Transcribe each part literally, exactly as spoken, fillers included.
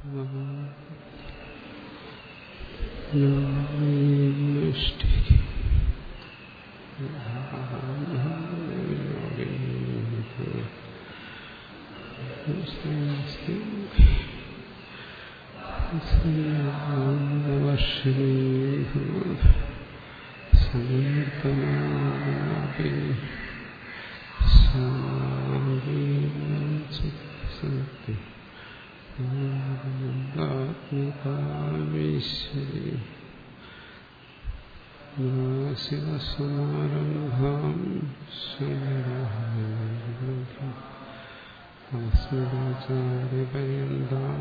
ശിവസമാരംഭാം ശങ്കരാചാര്യപര്യന്താം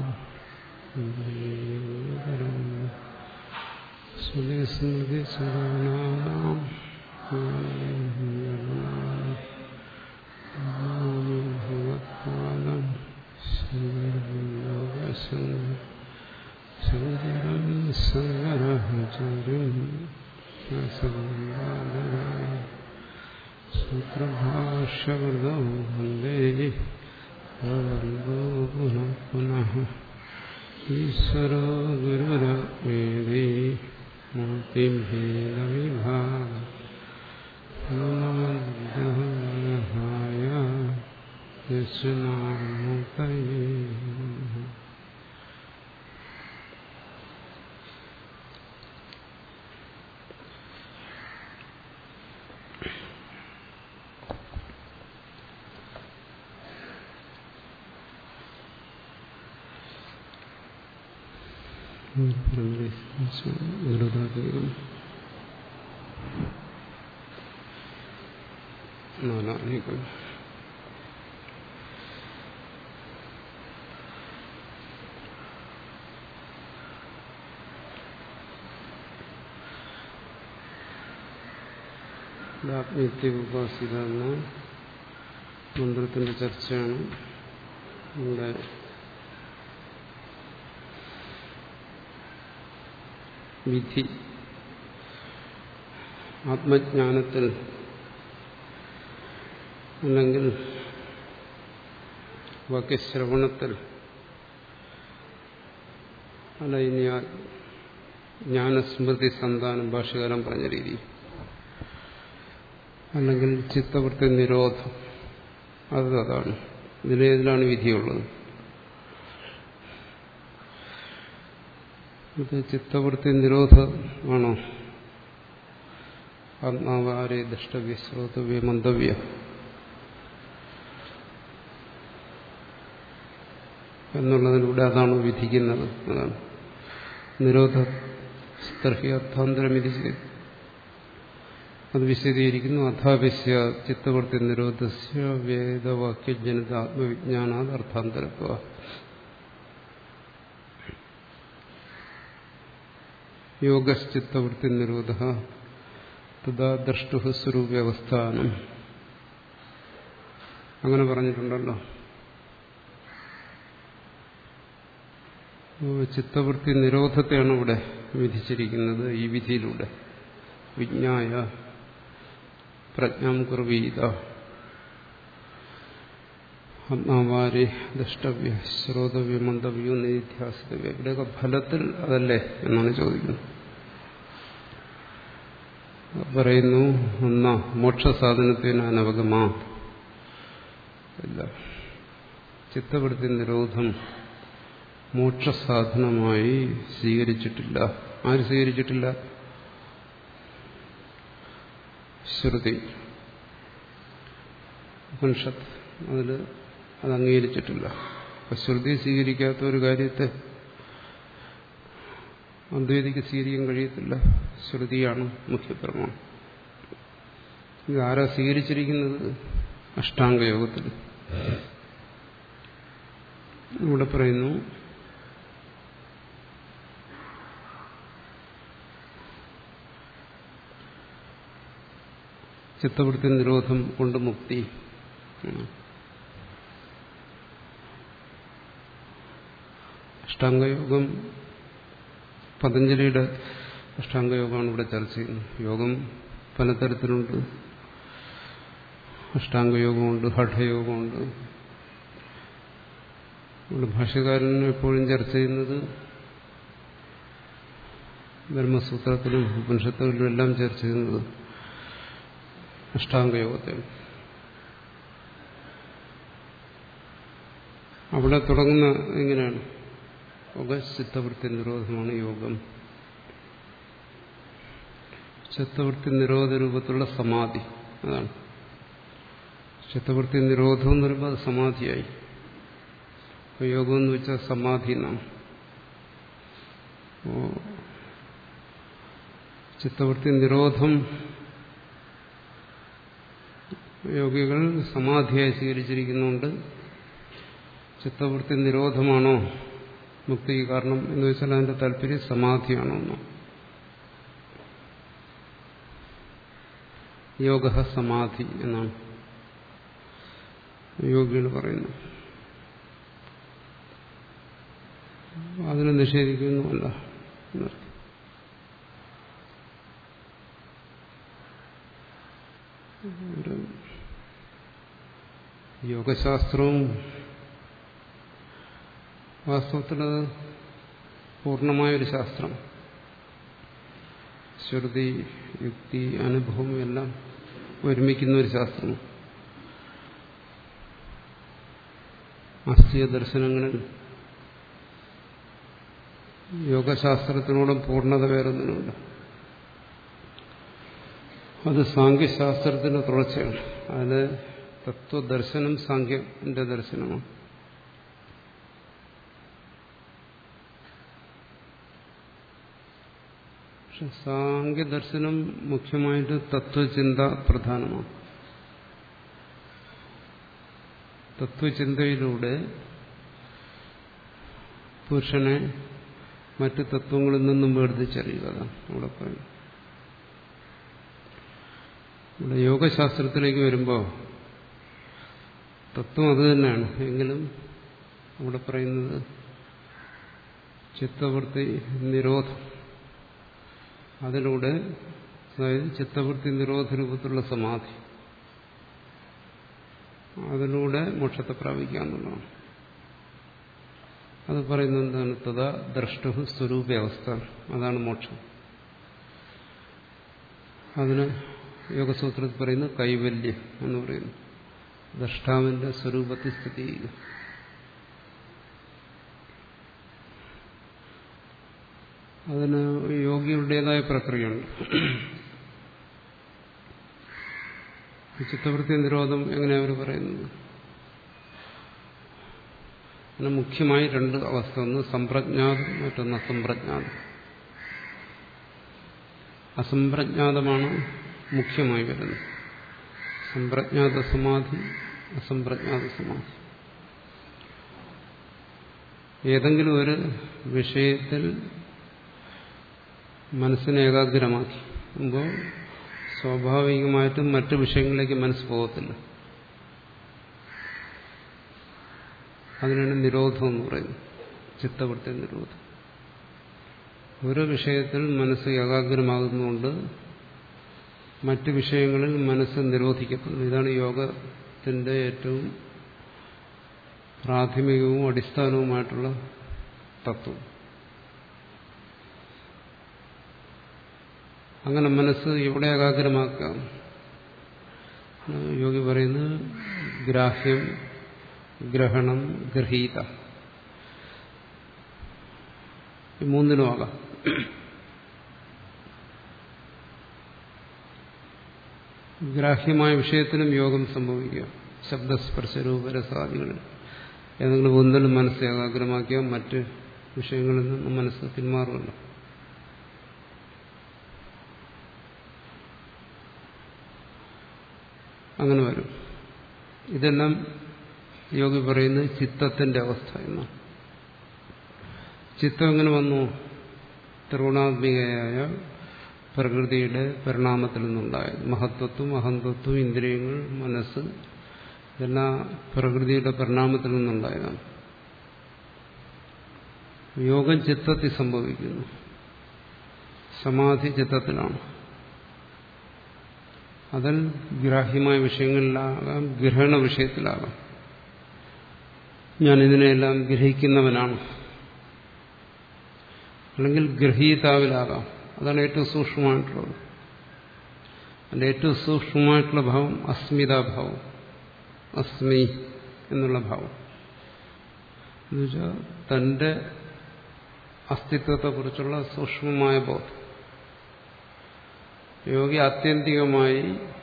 സ്മൃതിസ്മൃതിസുരാണാം ഭഗവത്പാദം ശങ്കരം ശങ്കരാചാര്യം സൂത്രഭാഷ്യവൃതോ വന്ദേ ഭഗവന്തോ പുനഃ പുനഃ ഈശ്വരോ ഗുരുരത്മേതി മൂർത്തിഭേദവിഭാഗായ ദക്ഷിണാമൂർത്തയേ. ഗുരുതാത്മികം നാലാനികം ആത്മീയത്യോപാസിത എന്ന മന്ത്രത്തിന്റെ ചർച്ചയാണ് ഇവിടെ. വിധി ആത്മജ്ഞാനത്തിൽ അല്ലെങ്കിൽ വാക്യശ്രവണത്തിൽ അല്ല, ഇനി ജ്ഞാനസ്മൃതി സന്താനം ഭാഷ്യകാലം പറഞ്ഞ രീതി, അല്ലെങ്കിൽ ചിത്തവൃത്തി നിരോധം, അത് അതാണ്. ഇതിലേതിലാണ് വിധിയുള്ളത്? ഇത് ചിത്തവൃത്തി നിരോധമാണോ? ആത്മാവാരെ ദ്രഷ്ടവ്യ ശ്രോതവ്യ മന്തവ്യ എന്നുള്ളതിലൂടെ അതാണ് വിധിക്കുന്നത്. അതാണ് നിരോധ സ്തർഹി അർത്ഥാന്തരം വിധിച്ച് അത് വിശദീകരിക്കുന്നു. അഥാപിസ്യ ചിത്തവൃത്തി നിരോധസ്യ വേദവാക്യജനിത ആത്മവിജ്ഞാനാത് അർത്ഥാന്തരത്വ. യോഗശ്ചിത്തവൃത്തി നിരോധ തഥാ ദ്രഷ്ടു സ്വരൂപ്യവസ്ഥാനം. അങ്ങനെ പറഞ്ഞിട്ടുണ്ടല്ലോ. ചിത്തവൃത്തി നിരോധത്തെയാണ് ഇവിടെ വിധിച്ചിരിക്കുന്നത്. ഈ വിധിയിലൂടെ വിജ്ഞായ പ്രജ്ഞാം കുർവീത ആത്മാവാരെ ദ്രഷ്ടവ്യ ശ്രോതവ്യ മന്തവ്യോ നിധ്യാസിതവ്യ. ഇവിടെയൊക്കെ ഫലത്തിൽ അതല്ലേ എന്നാണ് ചോദിക്കുന്നത്. പറയുന്നു, ഒന്ന മോക്ഷസാധനത്തിന് അനവഗമാ ഇല്ല. ചിത്തവൃത്തി നിരോധം മോക്ഷസാധനമായി സ്വീകരിച്ചിട്ടില്ല. ആര് സ്വീകരിച്ചിട്ടില്ല? ശ്രുതി, ഉപനിഷത്ത് അതിൽ അത് അംഗീകരിച്ചിട്ടില്ല. അപ്പൊ ശ്രുതി സ്വീകരിക്കാത്ത ഒരു കാര്യത്തെ അദ്വൈതിക്ക് സ്വീകരിക്കാൻ കഴിയത്തില്ല. ശ്രുതിയാണ് മുഖ്യപ്രമാണം. ഇത് ആരാ സ്വീകരിച്ചിരിക്കുന്നത്? അഷ്ടാംഗയോഗത്തിൽ. ഇവിടെ പറയുന്നു, ചിത്തവൃത്തി നിരോധം കൊണ്ട് മുക്തി. അഷ്ടാംഗയോഗം പതഞ്ജലിയുടെ അഷ്ടാംഗയോഗമാണ് ഇവിടെ ചർച്ച ചെയ്യുന്നത്. യോഗം പലതരത്തിലുണ്ട്. അഷ്ടാംഗയോഗമുണ്ട്, ഹഠയോഗമുണ്ട്. നമ്മുടെ ഭാഷ്യകാരൻ എപ്പോഴും ചർച്ച ചെയ്യുന്നത് ബ്രഹ്മസൂത്രത്തിലും ഉപനിഷത്തുകളിലും എല്ലാം ചർച്ച ചെയ്യുന്നത് അഷ്ടാംഗയോഗത്തെയാണ്. അവിടെ തുടങ്ങുന്ന എങ്ങനെയാണ്? യോഗ ചിത്തവൃത്തി നിരോധമാണ് യോഗം. ചിത്തവൃത്തി നിരോധ രൂപത്തിലുള്ള സമാധി, അതാണ് ചിത്തവൃത്തി നിരോധം എന്ന് പറയുമ്പോൾ അത് സമാധിയായി. യോഗം എന്ന് വെച്ചാൽ സമാധി എന്നാണ്. ചിത്തവൃത്തി നിരോധം യോഗികൾ സമാധിയായി സ്വീകരിച്ചിരിക്കുന്നുണ്ട്. ചിത്തവൃത്തി നിരോധമാണോ മുക്തിക്ക് കാരണം എന്ന് വെച്ചാൽ അതിന്റെ താല്പര്യം സമാധിയാണോ എന്നോ. യോഗ സമാധി എന്നാണ് യോഗികൾ പറയുന്നത്. അതിനെ നിഷേധിക്കുന്നുമല്ല എന്നർത്ഥം. യോഗശാസ്ത്രവും വാസ്തവത്തിലത് പൂർണ്ണമായൊരു ശാസ്ത്രം. ശ്രുതി, യുക്തി, അനുഭവം എല്ലാം ഒരുമിക്കുന്ന ഒരു ശാസ്ത്രമാണ്. ആസ്തിക ദർശനങ്ങളിൽ യോഗശാസ്ത്രത്തിനോടും പൂർണ്ണത വേറൊന്നിനുമില്ല. അത് സാങ്ക്യശാസ്ത്രത്തിന്റെ തുടർച്ചയാണ്. അതിന് തത്വദർശനം സാങ്ക്യന്റെ ദർശനമാണ്. പക്ഷെ സാങ്ക്യദർശനം മുഖ്യമായിട്ട് തത്വചിന്ത പ്രധാനമാണ്. തത്വചിന്തയിലൂടെ പുരുഷനെ മറ്റ് തത്വങ്ങളിൽ നിന്നും വേർതിരിച്ചറിയുക. അവിടെ പറയുന്നു. ഇവിടെ യോഗശാസ്ത്രത്തിലേക്ക് വരുമ്പോൾ തത്വം അത് തന്നെയാണ്. എങ്കിലും അവിടെ പറയുന്നത് ചിത്തവൃത്തി നിരോധം, അതിലൂടെ അതായത് ചിത്തവൃത്തി നിരോധ രൂപത്തിലുള്ള സമാധി, അതിലൂടെ മോക്ഷത്തെ പ്രാപിക്കാമെന്നുള്ളതാണ്. അത് പറയുന്നത് എന്താണ്? തഥാ ദ്രഷ്ടു സ്വരൂപാവസ്ഥ, അതാണ് മോക്ഷം. അതിന് യോഗസൂത്രത്തിൽ പറയുന്നത് കൈവല്യം എന്ന് പറയുന്നു. ദ്രഷ്ടാവിന്റെ സ്വരൂപത്തിൽ സ്ഥിതി ചെയ്യുക. അതിന് യോഗിയുടേതായ പ്രക്രിയയുണ്ട്. ചിത്തവൃത്തി നിരോധം എങ്ങനെയാണ് അവർ പറയുന്നത്? അതിന് മുഖ്യമായി രണ്ട് അവസ്ഥ. ഒന്ന് സമ്പ്രജ്ഞാതം, മറ്റൊന്ന് അസംപ്രജ്ഞാതം. അസംപ്രജ്ഞാതമാണ് മുഖ്യമായി വരുന്നത്. സമ്പ്രജ്ഞാത സമാധി, അസംപ്രജ്ഞാത സമാധി. ഏതെങ്കിലും ഒരു വിഷയത്തിൽ മനസ്സിനെ ഏകാഗ്രമാക്കുമ്പോൾ സ്വാഭാവികമായിട്ടും മറ്റു വിഷയങ്ങളിലേക്ക് മനസ്സ് പോകത്തില്ല. അതിനാണ് നിരോധം എന്ന് പറയുന്നത്, ചിത്തവൃത്തി നിരോധം. ഒരു വിഷയത്തിൽ മനസ്സ് ഏകാഗ്രമാകുന്നതുകൊണ്ട് മറ്റു വിഷയങ്ങളിൽ മനസ്സ് നിരോധിക്കപ്പെടുന്നു. ഇതാണ് യോഗത്തിന്റെ ഏറ്റവും പ്രാഥമികവും അടിസ്ഥാനവുമായിട്ടുള്ള തത്വം. അങ്ങനെ മനസ്സ് എവിടെ ഏകാഗ്രമാക്കാം? യോഗി പറയുന്നത് ഗ്രാഹ്യം, ഗ്രഹണം, ഗ്രഹീത, ഈ മൂന്നിനുമാകാം. ഗ്രാഹ്യമായ വിഷയത്തിനും യോഗം സംഭവിക്കുക. ശബ്ദസ്പർശരൂപരസാദികളിൽ ഏതെങ്കിലും ഒന്നിലും മനസ്സ് ഏകാഗ്രമാക്കിയാൽ മറ്റ് വിഷയങ്ങളിൽ നിന്നും മനസ്സ് പിന്മാറുമല്ലോ. അങ്ങനെ വരും. ഇതെല്ലാം യോഗി പറയുന്നത് ചിത്തത്തിന്റെ അവസ്ഥ എന്നാണ്. ചിത്തം എങ്ങനെ വന്നു? ത്രിഗുണാത്മികയായ പ്രകൃതിയുടെ പരിണാമത്തിൽ നിന്നുണ്ടായത്. മഹത്വത്വം, അഹന്തത്വം, ഇന്ദ്രിയങ്ങൾ, മനസ്സ്, ഇതെല്ലാം പ്രകൃതിയുടെ പരിണാമത്തിൽ നിന്നുണ്ടായതാണ്. യോഗം ചിത്തത്തിൽ സംഭവിക്കുന്നു. സമാധി ചിത്തത്തിലാണ്. അതിൽ ഗ്രാഹ്യമായ വിഷയങ്ങളിലാകാം, ഗ്രഹണ വിഷയത്തിലാകാം. ഞാൻ ഇതിനെല്ലാം ഗ്രഹിക്കുന്നവനാണ്, അല്ലെങ്കിൽ ഗ്രഹീതാവിലാകാം. അതാണ് ഏറ്റവും സൂക്ഷ്മമായിട്ടുള്ളത്. അതിൻ്റെ ഏറ്റവും സൂക്ഷ്മമായിട്ടുള്ള ഭാവം അസ്മിതാഭാവം, അസ്മി എന്നുള്ള ഭാവം. എന്നുവെച്ചാൽ തൻ്റെ അസ്തിത്വത്തെക്കുറിച്ചുള്ള സൂക്ഷ്മമായ ബോധം. യോഗി ആത്യന്തികമായി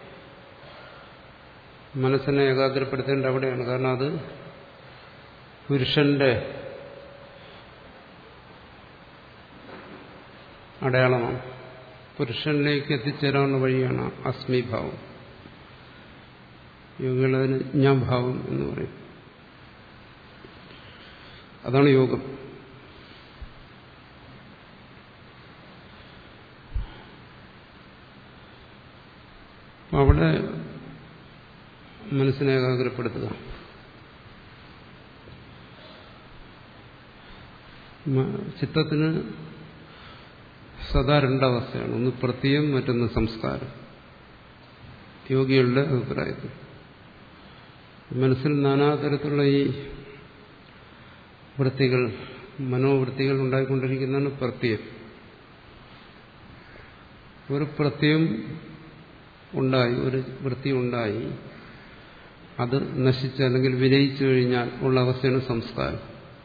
മനസ്സിനെ ഏകാഗ്രപ്പെടുത്തേണ്ട അവിടെയാണ്. കാരണം അത് പുരുഷന്റെ അടയാളമാണ്. പുരുഷനിലേക്ക് എത്തിച്ചേരാനുള്ള വഴിയാണ് അസ്മിഭാവം. യോഗികളതിന് ജ്ഞാഭാവം എന്ന് പറയും. അതാണ് യോഗം. അവിടെ മനസ്സിനെ ഏകാഗ്രപ്പെടുത്തുക. ചിത്തത്തിന് സദാ രണ്ടവസ്ഥയാണ്. ഒന്ന് പ്രത്യയം, മറ്റൊന്ന് സംസ്കാരം. യോഗികളുടെ അഭിപ്രായത്തിൽ മനസ്സിൽ നാനാതരത്തിലുള്ള ഈ വൃത്തികൾ, മനോവൃത്തികൾ ഉണ്ടായിക്കൊണ്ടിരിക്കുന്നതാണ് പ്രത്യയം. ഒരു പ്രത്യയം ഉണ്ടായി, ഒരു വൃത്തി ഉണ്ടായി, അത് നശിച്ച് അല്ലെങ്കിൽ വിലയിച്ചു കഴിഞ്ഞാൽ ഉള്ള അവസ്ഥയാണ് സംസ്കാരം.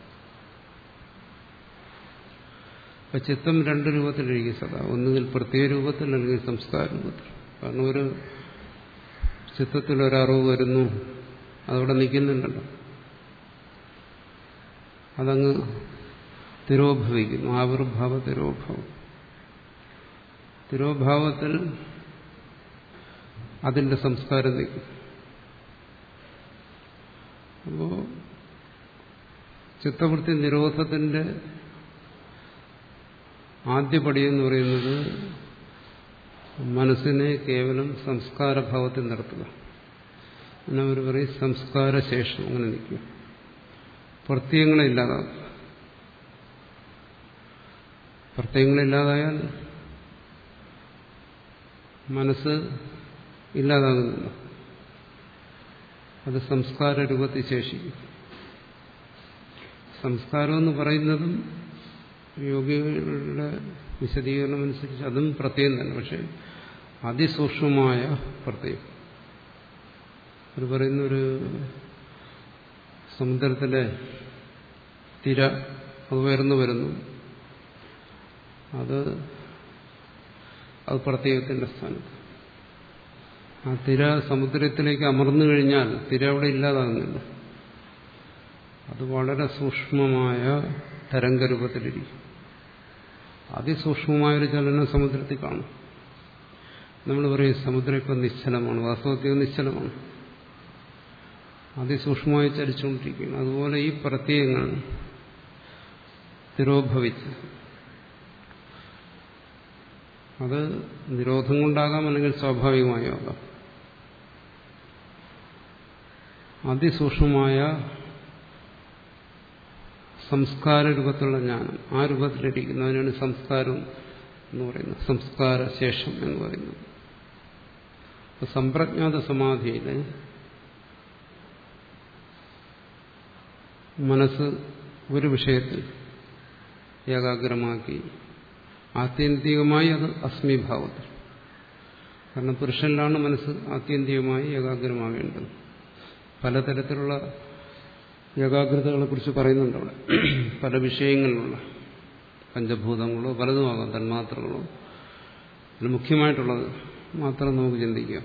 അപ്പൊ ചിത്തം രണ്ട് രൂപത്തിലിരിക്കും സദാ. ഒന്നുകിൽ പ്രത്യേക രൂപത്തിൽ, അല്ലെങ്കിൽ സംസ്കാര രൂപത്തിൽ. കാരണം ഒരു ചിത്തത്തിൽ ഒരറിവ് വരുന്നു, അതവിടെ നിൽക്കുന്നുണ്ടല്ലോ, അതങ്ങ് തിരോഭവിക്കുന്നു. ആവിർഭാവ തിരോഭാവം. തിരോഭാവത്തിൽ അതിന്റെ സംസ്കാരം നിൽക്കും. അപ്പോ ചിത്തവൃത്തി നിരോധത്തിന്റെ ആദ്യപടി എന്ന് പറയുന്നത് മനസ്സിനെ കേവലം സംസ്കാരഭാവത്തിൽ നിർത്തുക. അങ്ങനെ അവർ പറയും സംസ്കാരശേഷം. അങ്ങനെ നിൽക്കുക. പ്രത്യയങ്ങളെ ഇല്ലാതാക്കുക. പ്രത്യയങ്ങളില്ലാതായാൽ മനസ്സ് ഇല്ലാതാകുന്നില്ല. അത് സംസ്കാര രൂപത്തിൽ ശേഷിക്കും. സംസ്കാരമെന്ന് പറയുന്നതും യോഗികളുടെ വിശദീകരണം അനുസരിച്ച് അതും പ്രത്യയം തന്നെ. പക്ഷെ അതിസൂക്ഷ്മമായ പ്രത്യയം. അവർ പറയുന്ന ഒരു സമുദ്രത്തിലെ തിര അത് ഉയർന്നു വരുന്നു, അത് അത് പ്രത്യയത്തിന്റെ സ്ഥാനത്ത്. ആ തിര സമുദ്രത്തിലേക്ക് അമർന്നു കഴിഞ്ഞാൽ തിര അവിടെ ഇല്ലാതാകുന്നില്ല. അത് വളരെ സൂക്ഷ്മമായ തരംഗരൂപത്തിലിരിക്കും. അതിസൂക്ഷ്മമായൊരു ചലനം സമുദ്രത്തിൽ കാണും. നമ്മൾ പറയും സമുദ്രം ഇപ്പം നിശ്ചലമാണ്. വാസ്തവത്തിൽ നിശ്ചലമാണ്, അതിസൂക്ഷ്മമായി ചലിച്ചുകൊണ്ടിരിക്കുകയാണ്. അതുപോലെ ഈ പ്രത്യയങ്ങൾ തിരോഭവിച്ച്, അത് നിരോധം കൊണ്ടാകാം, അല്ലെങ്കിൽ സ്വാഭാവികമായും ആകാം. അതിസൂക്ഷ്മമായ സംസ്കാര രൂപത്തിലുള്ള ജ്ഞാനം, ആ രൂപത്തിലിരിക്കുന്നതിനാണ് സംസ്കാരം എന്ന് പറയുന്നത്, സംസ്കാരശേഷം എന്ന് പറയുന്നത്. സമ്പ്രജ്ഞാത സമാധിയിലെ മനസ്സ് ഒരു വിഷയത്തിൽ ഏകാഗ്രമാക്കി ആത്യന്തികമായി അത് അസ്മിഭാവത്തിൽ. കാരണം പുരുഷനിലാണ് മനസ്സ് ആത്യന്തികമായി ഏകാഗ്രമാകേണ്ടത്. പലതരത്തിലുള്ള ഏകാഗ്രതകളെ കുറിച്ച് പറയുന്നുണ്ട് അവിടെ. പല വിഷയങ്ങളിലുള്ള പഞ്ചഭൂതങ്ങളോ പലതുമാകാം, തന്മാത്രകളോ. അതിൽ മുഖ്യമായിട്ടുള്ളത് മാത്രം നമുക്ക് ചിന്തിക്കാം.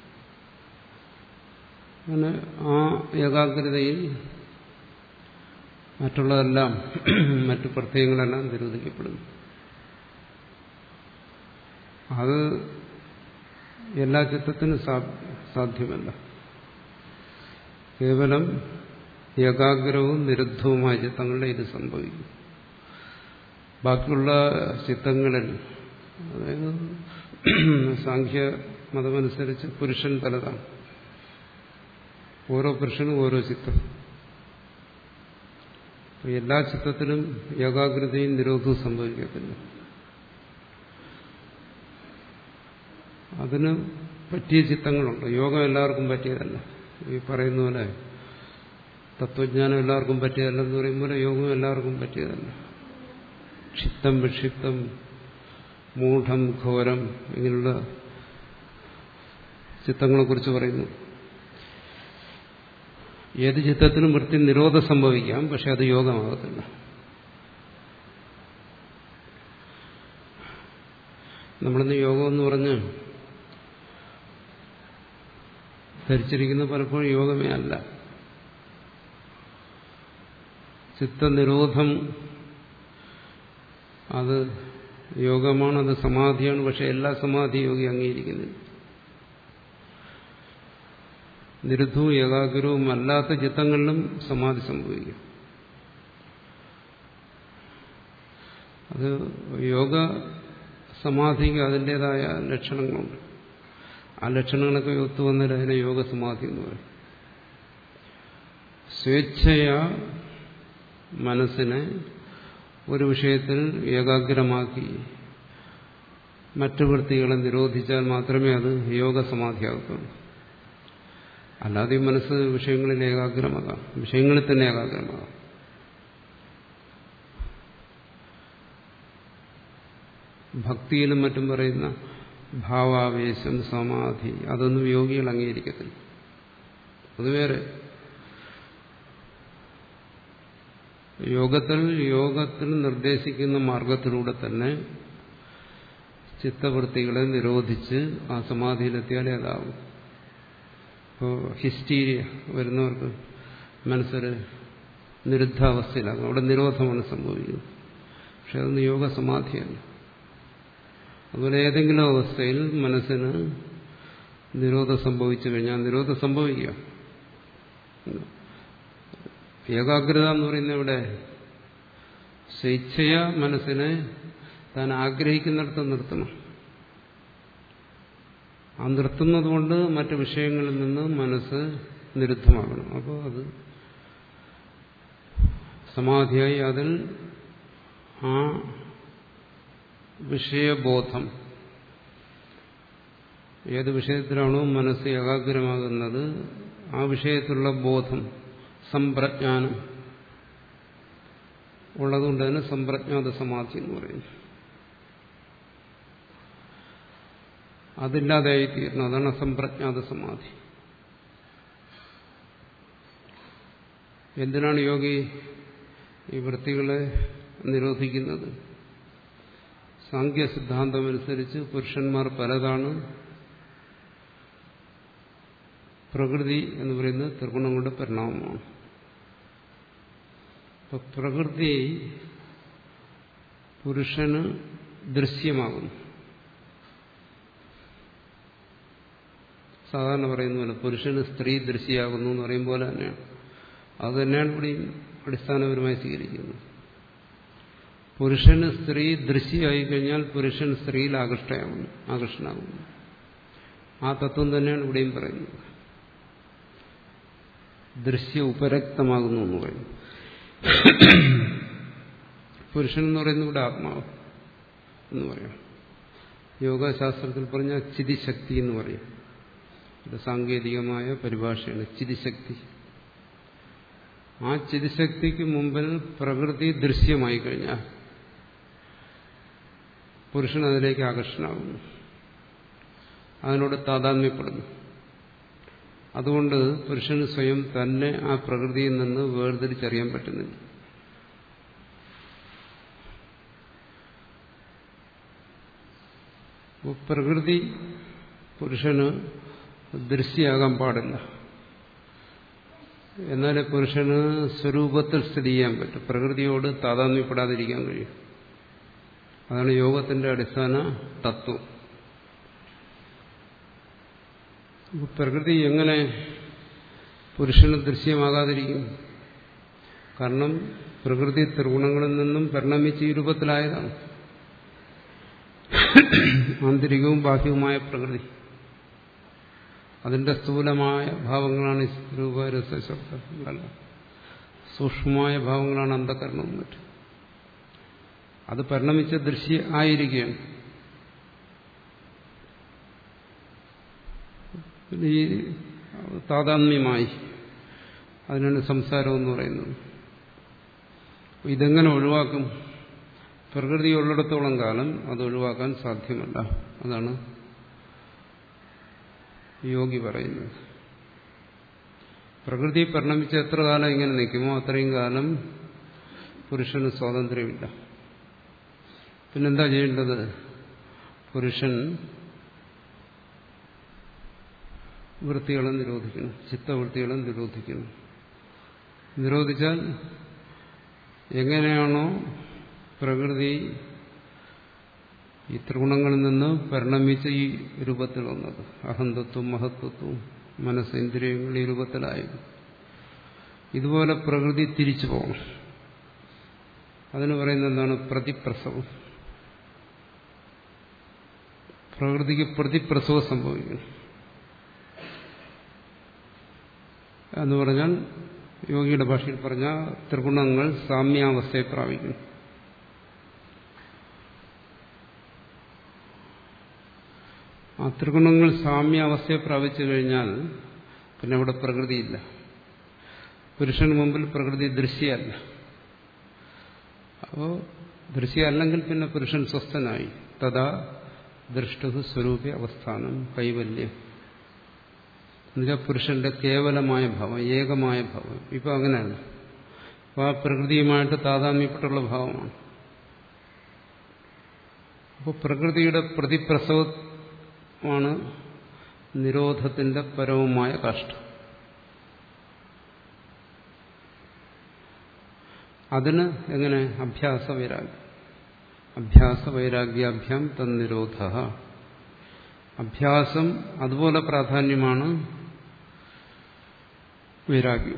അങ്ങനെ ആ ഏകാഗ്രതയിൽ മറ്റുള്ളതെല്ലാം, മറ്റു പ്രത്യയങ്ങളെല്ലാം നിരോധിക്കപ്പെടുന്നു. അത് എല്ലാ ചിത്തത്തിനും സാധ്യമല്ല. കേവലം ഏകാഗ്രവും നിരുദ്ധവുമായ ചിത്തങ്ങളുടെ ഇത് സംഭവിക്കും. ബാക്കിയുള്ള ചിത്തങ്ങളിൽ, അതായത് സാഖ്യ മതമനുസരിച്ച് പുരുഷൻ പലതാണ്. ഓരോ പുരുഷനും ഓരോ ചിത്തം. എല്ലാ ചിത്തത്തിലും ഏകാഗ്രതയും നിരോധവും സംഭവിക്കത്തില്ല. അതിന് പറ്റിയ ചിത്തങ്ങളുണ്ട്. യോഗം എല്ലാവർക്കും പറ്റിയതല്ല. ഈ പറയുന്ന പോലെ തത്വജ്ഞാനം എല്ലാവർക്കും പറ്റിയതല്ലെന്ന് പറയുമ്പോൾ യോഗം എല്ലാവർക്കും പറ്റിയതല്ല. ക്ഷിപ്തം വിക്ഷിപ്തം മൂഢം ഘോരം ഇങ്ങനെയുള്ള ചിത്തങ്ങളെക്കുറിച്ച് പറയുന്നു. ഏത് ചിത്തത്തിനും വൃത്തി നിരോധം സംഭവിക്കാം, പക്ഷെ അത് യോഗമാകത്തില്ല. നമ്മളിന്ന് യോഗം എന്ന് പറഞ്ഞ് ധരിച്ചിരിക്കുന്ന പലപ്പോഴും യോഗമേ അല്ല. ചിത്തനിരോധം അത് യോഗമാണ്, അത് സമാധിയാണ്. പക്ഷെ എല്ലാ സമാധി യോഗി അംഗീകരിക്കുന്നില്ല. നിരുദ്ധവും ഏകാഗ്രവും അല്ലാത്ത ചിത്തങ്ങളിലും സമാധി സംഭവിക്കും. അത് യോഗ സമാധിക്ക് അതിൻ്റെതായ ലക്ഷണങ്ങളുണ്ട്. ആ ലക്ഷണങ്ങളൊക്കെ ഒത്തുവന്നാൽ അതിനെ യോഗസമാധി എന്ന് പറയും. സ്വേച്ഛയാ മനസ്സിനെ ഒരു വിഷയത്തിൽ ഏകാഗ്രമാക്കി മറ്റു വൃത്തികളെ നിരോധിച്ചാൽ മാത്രമേ അത് യോഗസമാധിയാകത്തുള്ളൂ. അല്ലാതെ മനസ്സ് വിഷയങ്ങളിൽ ഏകാഗ്രമാകാം, വിഷയങ്ങളിൽ തന്നെ ഏകാഗ്രമാകാം. ഭക്തിയിലും മറ്റും പറയുന്ന ഭാവാവേശം, സമാധി, അതൊന്നും യോഗികൾ അംഗീകരിക്കത്തില്ല. അത് വേറെ. യോഗത്തിൽ യോഗത്തിൽ നിർദ്ദേശിക്കുന്ന മാർഗത്തിലൂടെ തന്നെ ചിത്തവൃത്തികളെ നിരോധിച്ച് ആ സമാധിയിലെത്തിയാലേ അതാവും. ഇപ്പോൾ ഹിസ്റ്റീരിയ വരുന്നവർക്ക് മനസ്സൊരു നിരുദ്ധാവസ്ഥയിലാകും. അവിടെ നിരോധമാണ് സംഭവിക്കുന്നത്. പക്ഷെ അതൊന്നും യോഗസമാധിയല്ല. അതുപോലെ ഏതെങ്കിലും അവസ്ഥയിൽ മനസ്സിന് നിരോധം സംഭവിച്ചു കഴിഞ്ഞാൽ നിരോധം സംഭവിക്കുക. ഏകാഗ്രത എന്ന് പറയുന്നത് ഇവിടെ സ്വേച്ഛയ മനസ്സിനെ താൻ ആഗ്രഹിക്കുന്നിടത്ത് നിർത്തണം. ആ നിർത്തുന്നത് കൊണ്ട് മറ്റു വിഷയങ്ങളിൽ നിന്ന് മനസ്സ് നിരുദ്ധമാകണം. അപ്പോൾ അത് സമാധിയായി അതിൽ ആ വിഷയബോധം, ഏത് വിഷയത്തിലാണോ മനസ്സ് ഏകാഗ്രമാകുന്നത് ആ വിഷയത്തിലുള്ള ബോധം, സംപ്രജ്ഞാനം ഉള്ളതുകൊണ്ട് തന്നെ സംപ്രജ്ഞാത സമാധി എന്ന് പറയുന്നു. അതില്ലാതെയായിത്തീരണം. അതാണ് അസംപ്രജ്ഞാത സമാധി. എന്തിനാണ് യോഗി ഈ വൃത്തികളെ നിരോധിക്കുന്നത്? സാംഖ്യ സിദ്ധാന്തമനുസരിച്ച് പുരുഷന്മാർ പലതാണ്. പ്രകൃതി എന്ന് പറയുന്നത് ത്രിഗുണങ്ങളുടെ പരിണാമമാണ്. അപ്പൊ പ്രകൃതി പുരുഷന് ദൃശ്യമാകുന്നു. സാധാരണ പറയുന്ന പോലെ പുരുഷന് സ്ത്രീ ദൃശ്യമാകുന്നു എന്ന് പറയും പോലെ തന്നെയാണ്. അത് തന്നെയാണ് ഇവിടെ അടിസ്ഥാനപരമായി സ്വീകരിക്കുന്നത്. പുരുഷന് സ്ത്രീ ദൃശ്യമായി കഴിഞ്ഞാൽ പുരുഷൻ സ്ത്രീയിൽ ആകൃഷ്ടയാകുന്നു, ആകർഷനാകുന്നു. ആ തത്വം തന്നെയാണ് ഇവിടെയും പറയുന്നത്. ദൃശ്യ ഉപരക്തമാകുന്നു എന്ന് പറയുന്നു. പുരുഷൻ എന്ന് പറയുന്നത് ഇവിടെ ആത്മാവ് എന്ന് പറയാം. യോഗശാസ്ത്രത്തിൽ പറഞ്ഞ ചിതിശക്തി എന്ന് പറയും. ഇത് സാങ്കേതികമായ പരിഭാഷയാണ്, ചിതിശക്തി. ആ ചിതിശക്തിക്ക് മുമ്പിൽ പ്രകൃതി ദൃശ്യമായി കഴിഞ്ഞാൽ പുരുഷൻ അതിലേക്ക് ആകർഷണമാകുന്നു, അതിനോട് താതാത്മ്യപ്പെടുന്നു. അതുകൊണ്ട് പുരുഷന് സ്വയം തന്നെ ആ പ്രകൃതിയിൽ നിന്ന് വേർതിരിച്ചറിയാൻ പറ്റുന്നില്ല. പ്രകൃതി പുരുഷന് ദൃശ്യമാകാൻ പാടില്ല. എന്നാലേ പുരുഷന് സ്വരൂപത്തിൽ സ്ഥിതി ചെയ്യാൻ പറ്റും, പ്രകൃതിയോട് താതാത്മ്യപ്പെടാതിരിക്കാൻ കഴിയും. അതാണ് യോഗത്തിന്റെ അടിസ്ഥാന തത്വം. പ്രകൃതി എങ്ങനെ പുരുഷന് ദൃശ്യമാകാതിരിക്കും? കാരണം പ്രകൃതി ത്രിഗുണങ്ങളിൽ നിന്നും പരിണമിച്ച് ഈ രൂപത്തിലായതാണ്. ആന്തരികവും ബാഹ്യവുമായ പ്രകൃതി, അതിന്റെ സ്ഥൂലമായ ഭാവങ്ങളാണ് രൂപരസശബ്ദങ്ങളല്ല. സൂക്ഷ്മമായ ഭാവങ്ങളാണ് അന്ധകരണവും മറ്റും. അത് പരിണമിച്ച ദൃശ്യ ആയിരിക്കുകയാണ്. ഈ താതാത്മ്യമായി അതിനാണ് സംസാരം എന്ന് പറയുന്നത്. ഇതെങ്ങനെ ഒഴിവാക്കും? പ്രകൃതി ഉള്ളിടത്തോളം കാലം അത് ഒഴിവാക്കാൻ സാധ്യമല്ല. അതാണ് യോഗി പറയുന്നത്. പ്രകൃതി പരിണമിച്ച് എത്ര കാലം ഇങ്ങനെ നിൽക്കുമോ അത്രയും കാലം പുരുഷന് സ്വാതന്ത്ര്യമില്ല. പിന്നെന്താ ചെയ്യേണ്ടത്? പുരുഷൻ വൃത്തികളെ നിരോധിക്കണം, ചിത്തവൃത്തികളെ നിരോധിക്കണം. നിരോധിച്ചാൽ എങ്ങനെയാണോ പ്രകൃതി ഈ ത്രിഗുണങ്ങളിൽ നിന്ന് പരിണമിച്ച് ഈ രൂപത്തിൽ വന്നത്, അഹന്തത്വം മഹത്വത്വം മനസ്സേന്ദ്രിയങ്ങൾ ഈ രൂപത്തിലായത്, ഇതുപോലെ പ്രകൃതി തിരിച്ചു പോകണം. അതിന് പറയുന്നത് എന്താണ്? പ്രതിപ്രസവം. പ്രകൃതിക്ക് പ്രതിപ്രസവം സംഭവിക്കണം എന്ന് പറഞ്ഞാൽ യോഗിയുടെ ഭാഷയിൽ പറഞ്ഞ ത്രിഗുണങ്ങൾ സാമ്യാവസ്ഥയെ പ്രാപിക്കുന്നു. ആ ത്രിഗുണങ്ങൾ സാമ്യാവസ്ഥയെ പ്രാപിച്ചു കഴിഞ്ഞാൽ പിന്നെ അവിടെ പ്രകൃതിയില്ല. പുരുഷന് മുമ്പിൽ പ്രകൃതി ദൃശ്യമല്ല. അപ്പോൾ ദൃശ്യമല്ലെങ്കിൽ പിന്നെ പുരുഷൻ സ്വസ്ഥനായി. തഥാ ദൃഷ്ടു സ്വരൂപ അവസ്ഥാനം കൈവല്യം എന്നുവെച്ചാൽ പുരുഷന്റെ കേവലമായ ഭാവം, ഏകമായ ഭാവം. ഇപ്പം അങ്ങനെയല്ല. അപ്പം ആ പ്രകൃതിയുമായിട്ട് താതാമ്യപ്പെട്ടുള്ള ഭാവമാണ്. അപ്പോൾ പ്രകൃതിയുടെ പ്രതിപ്രസവമാണ് നിരോധത്തിന്റെ പരമമായ കാഷ്ഠം. അതിന് എങ്ങനെ? അഭ്യാസ വൈരാഗ്യം. അഭ്യാസ വൈരാഗ്യാഭ്യാം തന്നിരോധ. അഭ്യാസം അതുപോലെ പ്രാധാന്യമാണ് വൈരാഗ്യം.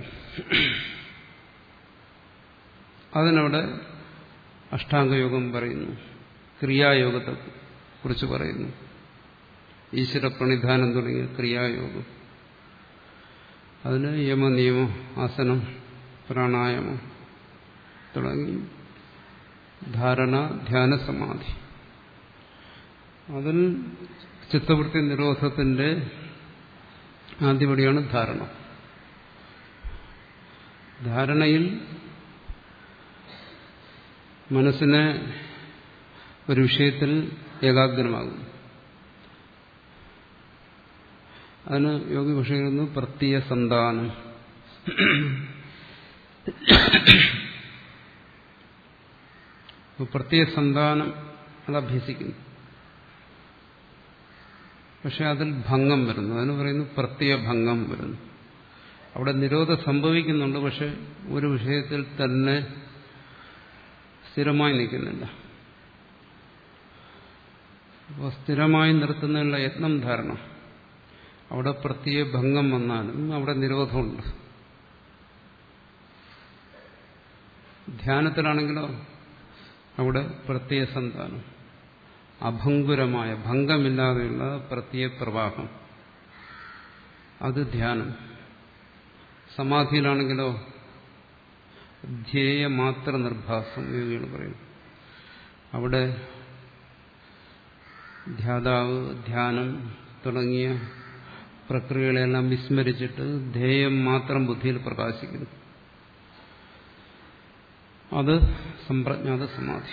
അതിനവിടെ അഷ്ടാംഗയോഗം പറയുന്നു, ക്രിയായോഗത്തെ കുറിച്ച് പറയുന്നു, ഈശ്വര പ്രണിധാനം തുടങ്ങിയ ക്രിയായോഗം. അതിന് യമ നിയമ ആസനം പ്രാണായാമം തുടങ്ങി ധാരണ ധ്യാന സമാധി. അതിൽ ചിത്തവൃത്തി നിരോധത്തിന്റെ ആദ്യപടിയാണ് ധാരണ. ധാരണയിൽ മനസ്സിനെ ഒരു വിഷയത്തിൽ ഏകാഗ്രമാകും. അതിന് യോഗി ഭാഷയിലിരുന്നു പ്രത്യയ സന്താനം. പ്രത്യയ സന്താനം അത് അഭ്യസിക്കുന്നു. പക്ഷെ അതിൽ ഭംഗം വരുന്നു. അതിന് പറയുന്നു പ്രത്യയ ഭംഗം വരുന്നു. അവിടെ നിരോധം സംഭവിക്കുന്നുണ്ട്, പക്ഷെ ഒരു വിഷയത്തിൽ തന്നെ സ്ഥിരമായി നിൽക്കുന്നില്ല. അപ്പോൾ സ്ഥിരമായി നിർത്തുന്നതിനുള്ള യത്നം ധാരണ. അവിടെ പ്രത്യയ ഭംഗം വന്നാലും അവിടെ നിരോധമുണ്ട്. ധ്യാനത്തിലാണെങ്കിലോ അവിടെ പ്രത്യയ സന്താനം, അഭംഗുരമായ ഭംഗമില്ലാതെയുള്ള പ്രത്യയ പ്രവാഹം, അത് ധ്യാനം. സമാധിയിലാണെങ്കിലോ ധ്യേയ മാത്ര നിർഭാസം യോഗികൾ പറയും. അവിടെ ധ്യാതാവ് ധ്യാനം തുടങ്ങിയ പ്രക്രിയകളെല്ലാം വിസ്മരിച്ചിട്ട് ധ്യേയം മാത്രം ബുദ്ധിയിൽ പ്രകാശിക്കുന്നു. അത് സമ്പ്രജ്ഞാത സമാധി.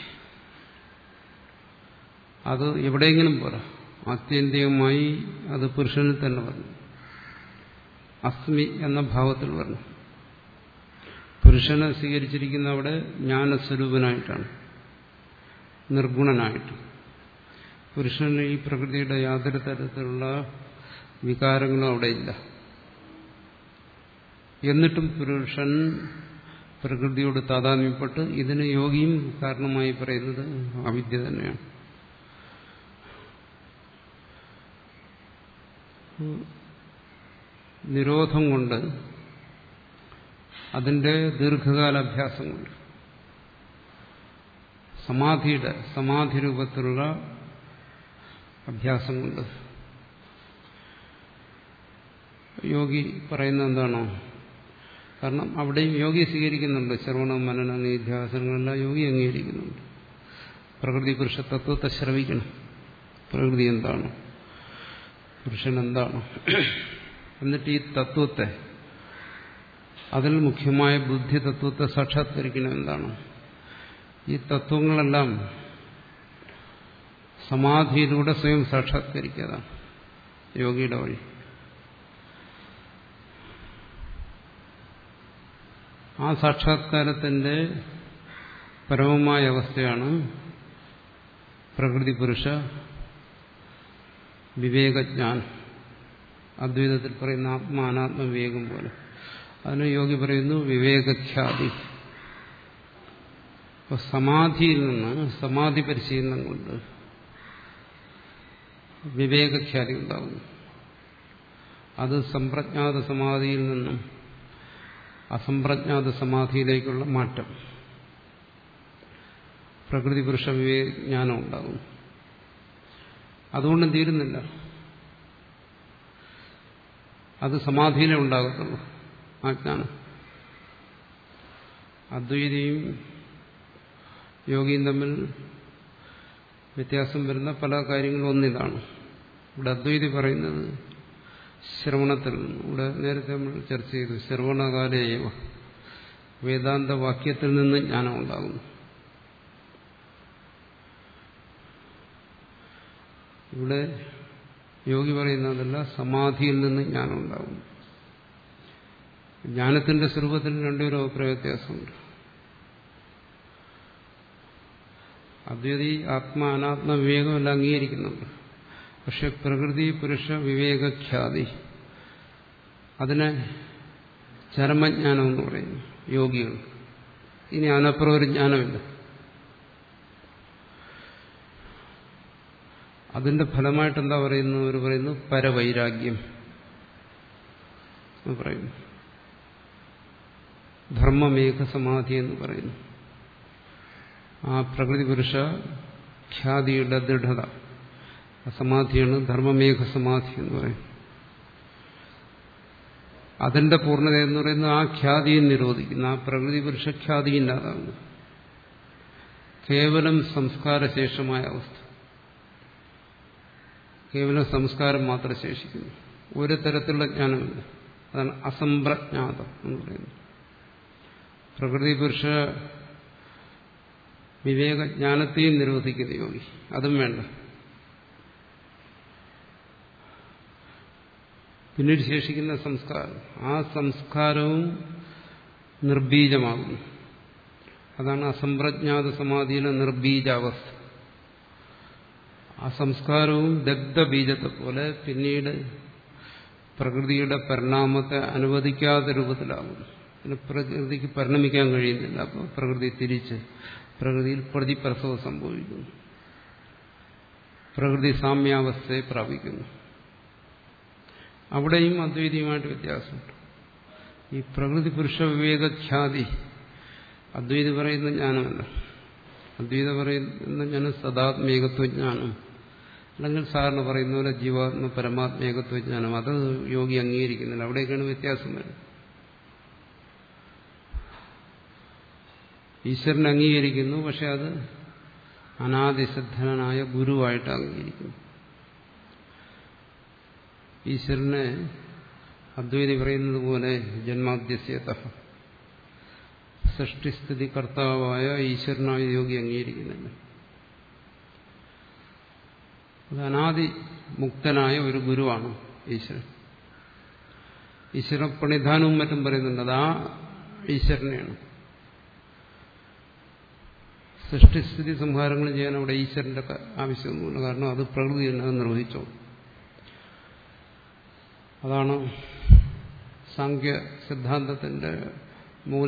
അത് എവിടെയെങ്കിലും പോരാ, ആത്യന്തികമായി അത് പുരുഷനിൽ തന്നെ വരണം. അസ്മി എന്ന ഭാവത്തിൽ വരണം. പുരുഷനെ സ്വീകരിച്ചിരിക്കുന്ന അവിടെ ജ്ഞാനസ്വരൂപനായിട്ടാണ്, നിർഗുണനായിട്ട്. പുരുഷന് ഈ പ്രകൃതിയുടെ യാതൊരു തരത്തിലുള്ള വികാരങ്ങളും അവിടെ ഇല്ല. എന്നിട്ടും പുരുഷൻ പ്രകൃതിയോട് താതാത്മ്യപ്പെട്ട്, ഇതിന് യോഗിയും കാരണമായി പറയുന്നത് അവിദ്യ തന്നെയാണ്. നിരോധം കൊണ്ട്, അതിന്റെ ദീർഘകാല അഭ്യാസം കൊണ്ട്, സമാധിയുടെ സമാധി രൂപത്തിലുള്ള അഭ്യാസം കൊണ്ട് യോഗി പറയുന്നത് എന്താണോ? കാരണം അവിടെയും യോഗി സ്വീകരിക്കുന്നുണ്ട്. ശ്രവണം മനന നിധ്യാസനങ്ങളെല്ലാം യോഗി അംഗീകരിക്കുന്നുണ്ട്. പ്രകൃതി പുരുഷ തത്വത്തെ ശ്രവിക്കണം. പ്രകൃതി എന്താണ്, പുരുഷൻ എന്താണ്, എന്നിട്ട് ഈ തത്വത്തെ അതിൽ മുഖ്യമായ ബുദ്ധി തത്വത്തെ സാക്ഷാത്കരിക്കണം. എന്താണ് ഈ തത്വങ്ങളെല്ലാം സമാധിയിലൂടെ സ്വയം സാക്ഷാത്കരിക്കാതാണ് യോഗിയുടെ വഴി. ആ സാക്ഷാത്കാരത്തിന്റെ പരമമായ അവസ്ഥയാണ് പ്രകൃതി പുരുഷ വിവേകജ്ഞാനം. അദ്വൈതത്തിൽ പറയുന്ന ആത്മാനാത്മ വിവേകം പോലെ. അതിന് യോഗി പറയുന്നു വിവേകഖ്യാതി. അപ്പോൾ സമാധിയിൽ നിന്ന് സമാധി പരിശീലനം കൊണ്ട് വിവേകഖ്യാതി ഉണ്ടാകുന്നു. അത് സമ്പ്രജ്ഞാത സമാധിയിൽ നിന്നും അസംപ്രജ്ഞാത സമാധിയിലേക്കുള്ള മാറ്റം. പ്രകൃതി പുരുഷ വിവേകജ്ഞാനം ഉണ്ടാകുന്നു. അതുകൊണ്ടും തീരുന്നില്ല, അത് സമാധിയിലേ ഉണ്ടാകത്തുള്ളൂ ആ ജ്ഞാനം. അദ്വൈതിയും യോഗിയും തമ്മിൽ വ്യത്യാസം വരുന്ന പല കാര്യങ്ങളും ഒന്നിതാണ്. ഇവിടെ അദ്വൈതി പറയുന്നത് ശ്രവണത്തിൽ നിന്ന്, ഇവിടെ നേരത്തെ നമ്മൾ ചർച്ച ചെയ്തു, ശ്രവണകാലേവ വേദാന്ത വാക്യത്തിൽ നിന്ന് ജ്ഞാനം ഉണ്ടാകുന്നു. ഇവിടെ യോഗി പറയുന്നതല്ല, സമാധിയിൽ നിന്ന് ജ്ഞാനം ഉണ്ടാകുന്നു. ജ്ഞാനത്തിന്റെ സ്വരൂപത്തിൽ രണ്ടുപേരും അഭിപ്രായ വ്യത്യാസമുണ്ട്. അദ്വൈതി ആത്മാ അനാത്മ വിവേകമെല്ലാം അംഗീകരിക്കുന്നുണ്ട്. പക്ഷെ പ്രകൃതി പുരുഷ വിവേകഖ്യാതി, അതിനെ ചരമജ്ഞാനം എന്ന് പറയുന്നു യോഗികൾ. ഇനി അതിനപ്പുറം ഒരു ജ്ഞാനമില്ല. അതിന്റെ ഫലമായിട്ട് എന്താ പറയുന്നു? അവർ പറയുന്നു പരവൈരാഗ്യം എന്ന് പറയുന്നു. ധർമ്മമേഘ സമാധി എന്ന് പറയുന്നു. ആ പ്രകൃതി പുരുഷ ഖ്യാതിയുടെ ദൃഢത, സമാധിയാണ് ധർമ്മമേഘ സമാധി എന്ന് പറയുന്നത്. അതിന്റെ പൂർണ്ണത എന്ന് പറയുന്നത് ആ ഖ്യാതിയെ നിരോധിക്കുന്നു. ആ പ്രകൃതി പുരുഷ ഖ്യാതി ഇല്ലാതാകുന്നു. കേവലം സംസ്കാരശേഷമായ അവസ്ഥ, കേവലം സംസ്കാരം മാത്രം ശേഷിക്കുന്നു. ഒരു തരത്തിലുള്ള ജ്ഞാനമില്ല. അതാണ് അസംപ്രജ്ഞാതം എന്ന് പറയുന്നത്. പ്രകൃതി പുരുഷ വിവേകജ്ഞാനത്തെയും നിരോധിക്കുന്ന യോഗി, അതും വേണ്ട. പിന്നീട് ശേഷിക്കുന്ന സംസ്കാരം, ആ സംസ്കാരവും നിർബീജമാകുന്നു. അതാണ് അസംപ്രജ്ഞാത സമാധിയിലെ നിർബീജാവസ്ഥ. ആ സംസ്കാരവും ദഗ്ധബീജത്തെ പോലെ പിന്നീട് പ്രകൃതിയുടെ പരിണാമത്തെ അനുവദിക്കാത്ത രൂപത്തിലാകുന്നു. പിന്നെ പ്രകൃതിക്ക് പരിണമിക്കാൻ കഴിയുന്നില്ല. അപ്പോൾ പ്രകൃതി തിരിച്ച് പ്രകൃതിയിൽ പ്രതിപ്രസവം സംഭവിക്കുന്നു, പ്രകൃതി സാമ്യാവസ്ഥയെ പ്രാപിക്കുന്നു. അവിടെയും അദ്വൈതിയുമായിട്ട് വ്യത്യാസമുണ്ട്. ഈ പ്രകൃതി പുരുഷ വിവേകഖ്യാതി അദ്വൈതി പറയുന്ന ജ്ഞാനമല്ല. അദ്വൈത പറയുന്ന ജ്ഞാനം സദാത്മേകത്വജ്ഞാനം, അല്ലെങ്കിൽ സാറിന് പറയുന്ന പോലെ ജീവാത്മ പരമാത്മേകത്വജ്ഞാനം. അത് യോഗി അംഗീകരിക്കുന്നില്ല. അവിടേക്കാണ് വ്യത്യാസം വരുന്നത്. ഈശ്വരനെ അംഗീകരിക്കുന്നു, പക്ഷെ അത് അനാദിസിദ്ധനായ ഗുരുവായിട്ട് അംഗീകരിക്കുന്നു. ഈശ്വരനെ അദ്വൈതി പറയുന്നത് പോലെ ജന്മാദ്യസ്യതഃ സൃഷ്ടിസ്ഥിതി കർത്താവായ ഈശ്വരനായ യോഗി അംഗീകരിക്കുന്നില്ല. അത് അനാദി മുക്തനായ ഒരു ഗുരുവാണ് ഈശ്വരൻ. ഈശ്വര പ്രണിധാനവും മറ്റും പറയുന്നുണ്ട്. അത് ആ ഈശ്വരനെയാണ്. സൃഷ്ടിസ്ഥിതി സംഹാരങ്ങൾ ചെയ്യാൻ അവിടെ ഈശ്വരന്റെ ആവശ്യമൊന്നുമില്ല. കാരണം അത് പ്രകൃതി തന്നെ നിർവഹിച്ചോ. അതാണ് സാങ്ക്യ സിദ്ധാന്തത്തിന്റെ മൂല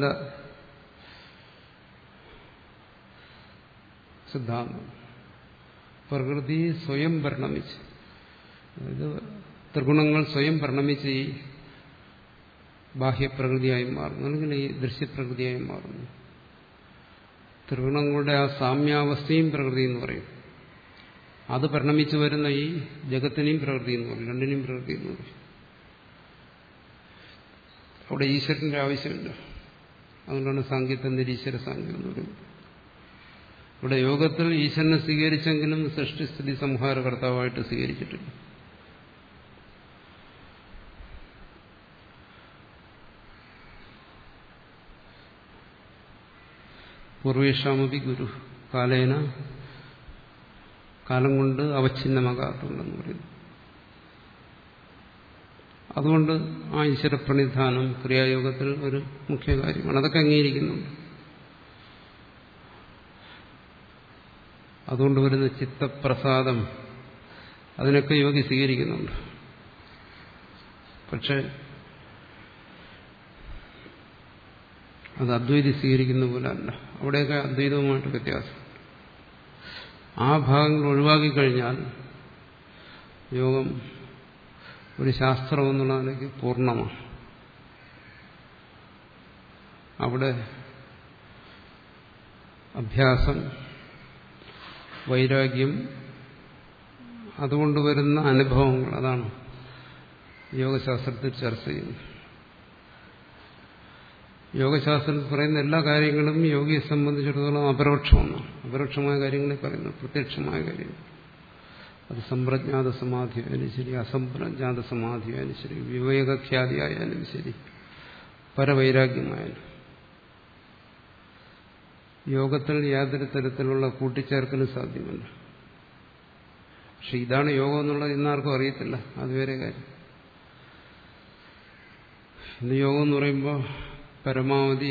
സിദ്ധാന്തം. പ്രകൃതി സ്വയം പരിണമിച്ച്, അതായത് ത്രിഗുണങ്ങൾ സ്വയം പരിണമിച്ച് ഈ ബാഹ്യപ്രകൃതിയായി മാറുന്നു, അല്ലെങ്കിൽ ഈ ദൃശ്യപ്രകൃതിയായി മാറുന്നു. ത്രിഗുണങ്ങളുടെ ആ സാമ്യാവസ്ഥയും പ്രകൃതി എന്ന് പറയും. അത് പരിണമിച്ചു വരുന്ന ഈ ജഗത്തിനെയും പ്രകൃതി എന്ന് പറയും, രണ്ടിനെയും പ്രകൃതി എന്ന് പറയും. അവിടെ ഈശ്വരന്റെ ആവശ്യമില്ല. അതുകൊണ്ടാണ് സാങ്കേതിക നിരീശ്വര സാങ്കേതികം എന്ന് പറയുന്നത്. ഇവിടെ യോഗത്തിൽ ഈശ്വരനെ സ്വീകരിച്ചെങ്കിലും സൃഷ്ടിസ്ഥിതി സംഹാര കർത്താവായിട്ട് സ്വീകരിച്ചിട്ടില്ല. പൂർവേഷാമപി ഗുരു കാലേന കാലം കൊണ്ട് അവഛിന്നമാകാത്തുണ്ടെന്ന് പറയുന്നു. അതുകൊണ്ട് ആ ഈശ്വരപ്രണിധാനം ക്രിയായോഗത്തിൽ ഒരു മുഖ്യ കാര്യമാണ്. അതൊക്കെ അംഗീകരിക്കുന്നുണ്ട്. അതുകൊണ്ട് വരുന്ന ചിത്തപ്രസാദം അതിനൊക്കെ യോഗി സ്വീകരിക്കുന്നുണ്ട്. പക്ഷെ അത് അദ്വൈതി സ്വീകരിക്കുന്ന പോലെ അല്ല. അവിടെയൊക്കെ അദ്വൈതവുമായിട്ട് വ്യത്യാസം. ആ ഭാഗങ്ങൾ ഒഴിവാക്കി കഴിഞ്ഞാൽ യോഗം ഒരു ശാസ്ത്രം എന്നുള്ളതിലേക്ക് പൂർണ്ണമാണ്. അവിടെ അഭ്യാസം, വൈരാഗ്യം, അതുകൊണ്ട് വരുന്ന അനുഭവങ്ങൾ, അതാണ് യോഗശാസ്ത്രത്തിൽ ചർച്ച ചെയ്യുന്നത്. യോഗശാസ്ത്രത്തിൽ പറയുന്ന എല്ലാ കാര്യങ്ങളും യോഗിയെ സംബന്ധിച്ചിടത്തോളം അപരോക്ഷമാണ്. അപരോക്ഷമായ കാര്യങ്ങളെ പറയുന്നു, പ്രത്യക്ഷമായ കാര്യങ്ങൾ. അത് സമ്പ്രജ്ഞാത സമാധിയായാലും ശരി, അസംപ്രജ്ഞാത സമാധിയായാലും ശരി, വിവേകഖ്യാതിയായാലും ശരി, പരവൈരാഗ്യമായാലും. യോഗത്തിൽ യാതൊരു തരത്തിലുള്ള കൂട്ടിച്ചേർക്കലും സാധ്യമല്ല. പക്ഷെ ഇതാണ് യോഗം എന്നുള്ളത് ഇന്നാർക്കും അറിയത്തില്ല. അത് വേറെ കാര്യം. ഇന്ന് യോഗം എന്ന് പറയുമ്പോൾ പരമാവധി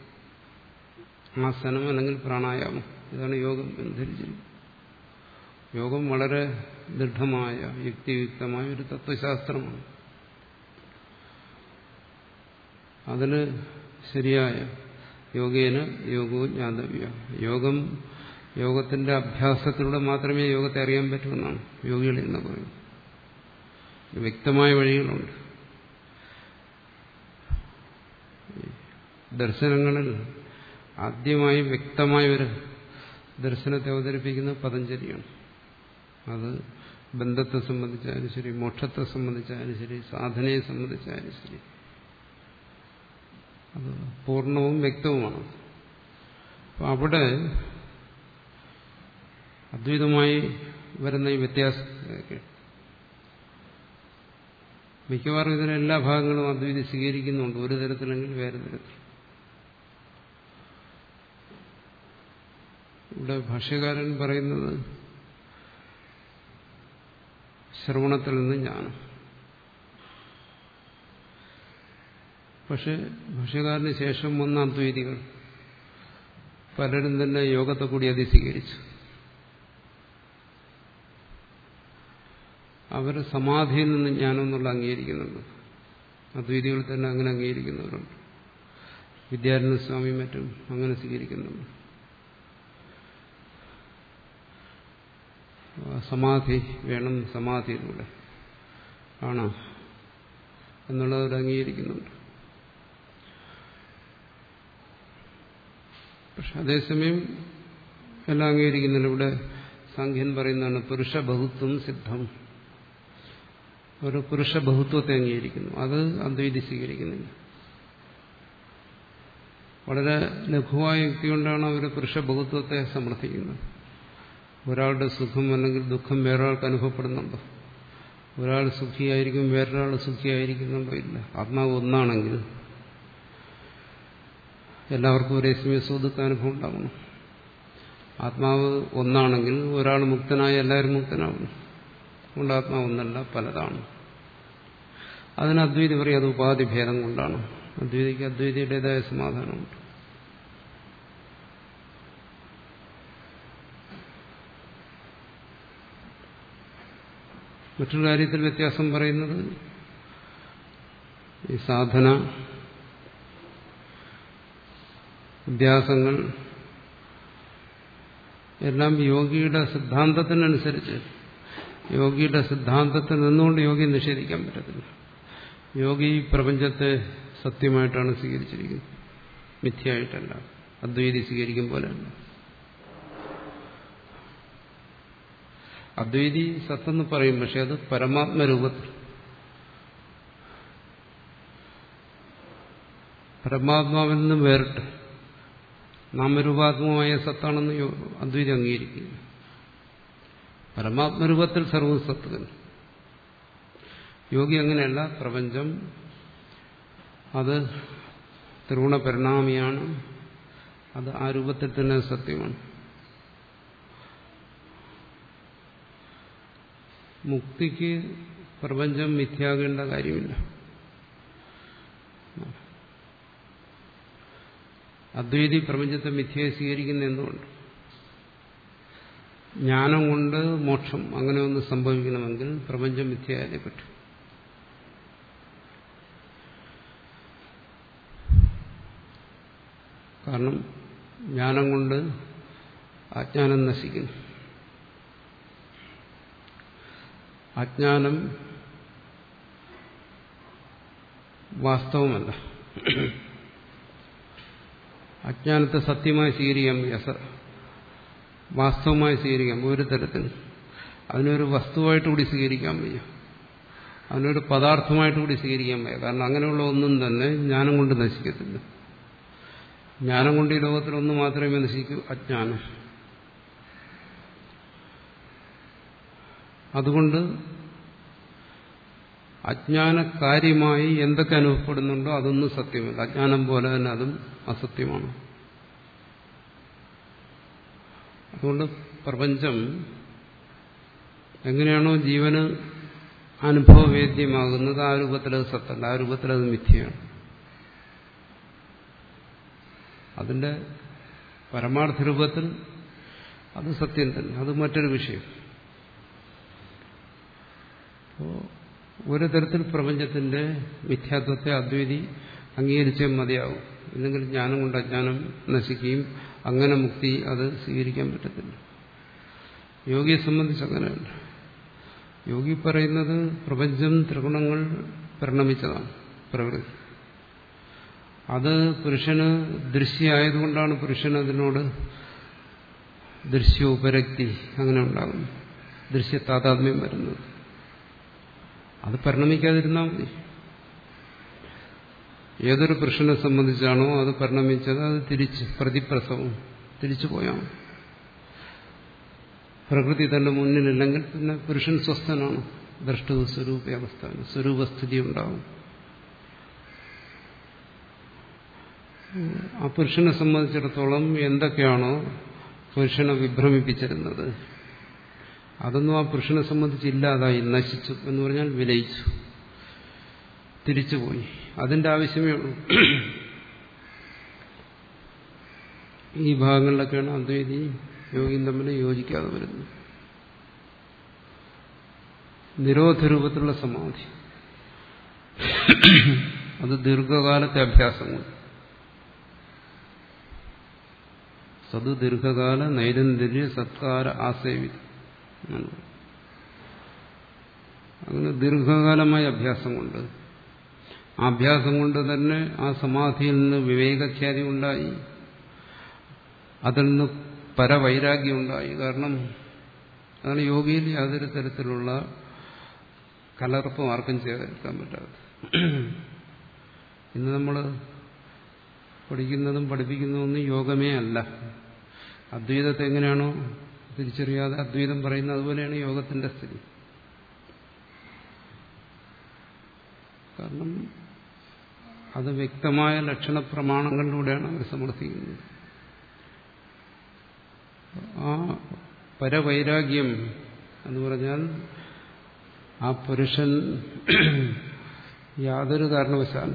ആസനം അല്ലെങ്കിൽ പ്രാണായാമം, ഇതാണ് യോഗം എന്ന് ധരിച്ചിരിക്കുന്നത്. യോഗം വളരെ ദൃഢമായ യുക്തിയുക്തമായ ഒരു തത്വശാസ്ത്രമാണ്. അതിന് ശരിയായ യോഗേന യോഗവും ജ്ഞാതവ്യ. യോഗം യോഗത്തിന്റെ അഭ്യാസത്തിലൂടെ മാത്രമേ യോഗത്തെ അറിയാൻ പറ്റുമെന്നാണ് യോഗികൾ എന്ന് പറയുന്നത്. വ്യക്തമായ വഴികളുണ്ട്. ദർശനങ്ങളിൽ ആദ്യമായി വ്യക്തമായ ഒരു ദർശനത്തെ അവതരിപ്പിക്കുന്നത് പതഞ്ജലിയാണ്. അത് ബന്ധത്തെ സംബന്ധിച്ചായാലും ശരി, മോക്ഷത്തെ സംബന്ധിച്ചായാലും ശരി, സാധനയെ സംബന്ധിച്ചായാലും ശരി, അത് പൂർണ്ണവും വ്യക്തവുമാണ്. അപ്പം അവിടെ അദ്വൈതമായി വരുന്ന ഈ വ്യത്യാസമൊക്കെ മിക്കവാറും ഇതിന് എല്ലാ ഭാഗങ്ങളും അദ്വൈതി സ്വീകരിക്കുന്നുണ്ട്, ഒരു തരത്തിലെങ്കിൽ വേറെ തരത്തിൽ. ഇവിടെ ഭാഷ്യകാരൻ പറയുന്നത് ശ്രവണത്തിൽ നിന്ന് ജ്ഞാനം. പക്ഷെ ഭാഷ്യകാരന് ശേഷം വന്ന അദ്വൈതികൾ പലരും തന്നെ യോഗത്തെ കൂടി അതി സ്വീകരിച്ചു. അവർ സമാധിയിൽ നിന്ന് ജ്ഞാനം എന്നുള്ള അംഗീകരിക്കുന്നുണ്ട്. അദ്വൈതികൾ തന്നെ അങ്ങനെ അംഗീകരിക്കുന്നവരുണ്ട്. വിദ്യാരണ്യ സ്വാമി മറ്റും അങ്ങനെ സ്വീകരിക്കുന്നുണ്ട്. സമാധി വേണം, സമാധിയിലൂടെ ആണ് എന്നുള്ളവർ അംഗീകരിക്കുന്നുണ്ട്. പക്ഷെ അതേസമയം എല്ലാം അംഗീകരിക്കുന്നില്ല. ഇവിടെ സാഖ്യൻ പറയുന്നതാണ് പുരുഷ ബഹുത്വം സിദ്ധം. ഒരു പുരുഷ ബഹുത്വത്തെ അംഗീകരിക്കുന്നു. അത് അദ്വൈതി സ്വീകരിക്കുന്നില്ല. വളരെ ലഘുവായ യുക്തി കൊണ്ടാണ് അവർ പുരുഷ ബഹുത്വത്തെ സമർത്ഥിക്കുന്നത്. ഒരാളുടെ സുഖം അല്ലെങ്കിൽ ദുഃഖം വേറൊരാൾക്ക് അനുഭവപ്പെടുന്നുണ്ടോ? ഒരാൾ സുഖിയായിരിക്കും, വേറൊരാൾ സുഖിയായിരിക്കുന്നുണ്ടോ? ഇല്ല. ആത്മാവ് ഒന്നാണെങ്കിൽ എല്ലാവർക്കും ഒരേ സമയം സുഖദുഃഖാനുഭവം ഉണ്ടാകണം. ആത്മാവ് ഒന്നാണെങ്കിൽ ഒരാൾ മുക്തനായ എല്ലാവരും മുക്തനാകുന്നു. അതുകൊണ്ട് ആത്മാവ് ഒന്നല്ല, പലതാണ്. അതിന് അദ്വൈതി പറയും അത് ഉപാധിഭേദം കൊണ്ടാണ്. അദ്വൈതിക്ക് അദ്വൈതിയുടേതായ സമാധാനമുണ്ട്. മറ്റൊരു കാര്യത്തിൽ വ്യത്യാസം പറയുന്നത് ഈ സാധന അഭ്യാസങ്ങൾ എല്ലാം യോഗിയുടെ സിദ്ധാന്തത്തിനനുസരിച്ച്, യോഗിയുടെ സിദ്ധാന്തത്തിൽ നിന്നുകൊണ്ട് യോഗിയെ നിഷേധിക്കാൻ പറ്റത്തില്ല. യോഗി പ്രപഞ്ചത്തെ സത്യമായിട്ടാണ് സ്വീകരിച്ചിരിക്കുന്നത്, മിഥ്യയായിട്ടല്ല. അദ്വൈതി സ്വീകരിക്കും പോലെയല്ല. അദ്വൈതി സത്തെന്ന് പറയും, പക്ഷെ അത് പരമാത്മരൂപത്തിൽ, പരമാത്മാവിൽ നിന്നും വേറിട്ട് നാമരൂപാത്മകമായ സത്താണെന്ന് അദ്വൈതി അംഗീകരിക്കുക. പരമാത്മരൂപത്തിൽ സർവ്വ സത്ത് തന്നെ. യോഗി അങ്ങനെയല്ല. പ്രപഞ്ചം അത് ത്രിഗുണ പരിണാമിയാണ്. അത് ആ രൂപത്തിൽ തന്നെ സത്യമാണ്. മുക്തിക്ക് പ്രപഞ്ചം മിഥ്യയാകേണ്ട കാര്യമില്ല. അദ്വൈതി പ്രപഞ്ചത്തെ മിഥ്യയെ സ്വീകരിക്കുന്ന എന്തുകൊണ്ട്? ജ്ഞാനം കൊണ്ട് മോക്ഷം അങ്ങനെ ഒന്ന് സംഭവിക്കണമെങ്കിൽ പ്രപഞ്ചം മിഥ്യയായേ പറ്റും. കാരണം ജ്ഞാനം കൊണ്ട് അജ്ഞാനം നശിക്കുന്നു. അജ്ഞാനം വാസ്തവമല്ല. അജ്ഞാനത്തെ സത്യമായി സ്വീകരിക്കാൻ വയ്യ, വാസ്തവമായി സ്വീകരിക്കാം ഒരു തരത്തിൽ. അതിനൊരു വസ്തുവായിട്ട് കൂടി സ്വീകരിക്കാൻ വയ്യ, അതിനൊരു പദാർത്ഥമായിട്ട് കൂടി സ്വീകരിക്കാൻ വയ്യ. കാരണം അങ്ങനെയുള്ള ഒന്നും തന്നെ ജ്ഞാനം കൊണ്ട് നശിക്കത്തില്ല. ജ്ഞാനം കൊണ്ട് ഈ ലോകത്തിലൊന്നു മാത്രമേ നശിക്കൂ, അജ്ഞാനം. അതുകൊണ്ട് അജ്ഞാനകാര്യമായി എന്തൊക്കെ അനുഭവപ്പെടുന്നുണ്ടോ അതൊന്നും സത്യമല്ല. അജ്ഞാനം പോലെ തന്നെ അതും അസത്യമാണ്. അതുകൊണ്ട് പ്രപഞ്ചം എങ്ങനെയാണോ ജീവന് അനുഭവവേദ്യമാകുന്നത് ആ രൂപത്തിലത് സത്തല്ല, ആ രൂപത്തിലത് മിഥ്യയാണ്. അതിന്റെ പരമാർത്ഥ രൂപത്തിൽ അത് സത്യം തന്നെ, അത് മറ്റൊരു വിഷയം. അപ്പോൾ ഒരു തരത്തിൽ പ്രപഞ്ചത്തിന്റെ മിഥ്യാത്വത്തെ അദ്വൈതി അംഗീകരിച്ചേ മതിയാവും. ഇല്ലെങ്കിൽ ജ്ഞാനം കൊണ്ട് അജ്ഞാനം നശിക്കുകയും അങ്ങനെ മുക്തി അത് സ്വീകരിക്കാൻ പറ്റത്തില്ല. യോഗിയെ സംബന്ധിച്ച് അങ്ങനെയല്ല. യോഗി പറയുന്നത് പ്രപഞ്ചം ത്രിഗുണങ്ങൾ പരിണമിച്ചതാണ്, പ്രകൃതി. അത് പുരുഷന് ദൃശ്യമായതുകൊണ്ടാണ് പുരുഷൻ അതിനോട് ദൃശ്യോപരക്തി അങ്ങനെ ഉണ്ടാകുന്നു, ദൃശ്യ താതാത്മ്യം വരുന്നത്. അത് പരിണമിക്കാതിരുന്നാൽ മതി. ഏതൊരു പുരുഷനെ സംബന്ധിച്ചാണോ അത് പരിണമിച്ചത് അത് തിരിച്ച് പ്രതിപ്രസവം തിരിച്ചു പോയാൽ പ്രകൃതി തന്റെ മുന്നിലില്ലെങ്കിൽ പിന്നെ പുരുഷൻ സ്വസ്ഥനാണ്. ദ്രഷ്ടു സ്വരൂപാവസ്ഥ, സ്വരൂപസ്ഥിതി ഉണ്ടാവും. ആ പുരുഷനെ സംബന്ധിച്ചിടത്തോളം എന്തൊക്കെയാണോ പുരുഷനെ വിഭ്രമിപ്പിച്ചിരുന്നത് അതൊന്നും ആ പുരുഷനെ സംബന്ധിച്ച് ഇല്ലാതായി, നശിച്ചു എന്ന് പറഞ്ഞാൽ വിലയിച്ചു, തിരിച്ചുപോയി. അതിന്റെ ആവശ്യമേ ഉള്ളൂ. ഈ ഭാഗങ്ങളിലൊക്കെയാണ് അദ്വൈതി യോഗിയും തമ്മിൽ യോജിക്കാതെ വരുന്നത്. നിരോധരൂപത്തിലുള്ള സമാധി അത് ദീർഘകാലത്തെ അഭ്യാസങ്ങൾ. സത് ദീർഘകാല നൈരന്തര്യ സത്കാര ആസേവി, അങ്ങനെ ദീർഘകാലമായ അഭ്യാസം കൊണ്ട്, ആ അഭ്യാസം കൊണ്ട് തന്നെ ആ സമാധിയിൽ നിന്ന് വിവേകഖ്യാതി ഉണ്ടായി, അതിൽ നിന്ന് പരവൈരാഗ്യം ഉണ്ടായി. കാരണം അതാണ് യോഗിയിൽ യാതൊരു തരത്തിലുള്ള കലർപ്പും ആർക്കും ചെയ്തെടുക്കാൻ പറ്റാതെ. ഇന്ന് നമ്മൾ പഠിക്കുന്നതും പഠിപ്പിക്കുന്നതൊന്നും യോഗമേ അല്ല. അദ്വൈതത്തെ എങ്ങനെയാണോ തിരിച്ചറിയാതെ അദ്വൈതം പറയുന്നത് അതുപോലെയാണ് യോഗത്തിന്റെ സ്ഥിതി. കാരണം അത് വ്യക്തമായ ലക്ഷണപ്രമാണങ്ങളിലൂടെയാണ് അവർ സമർത്ഥിക്കുന്നത്. ആ പരവൈരാഗ്യം എന്ന് പറഞ്ഞാൽ ആ പുരുഷൻ യാതൊരു കാരണവശാലും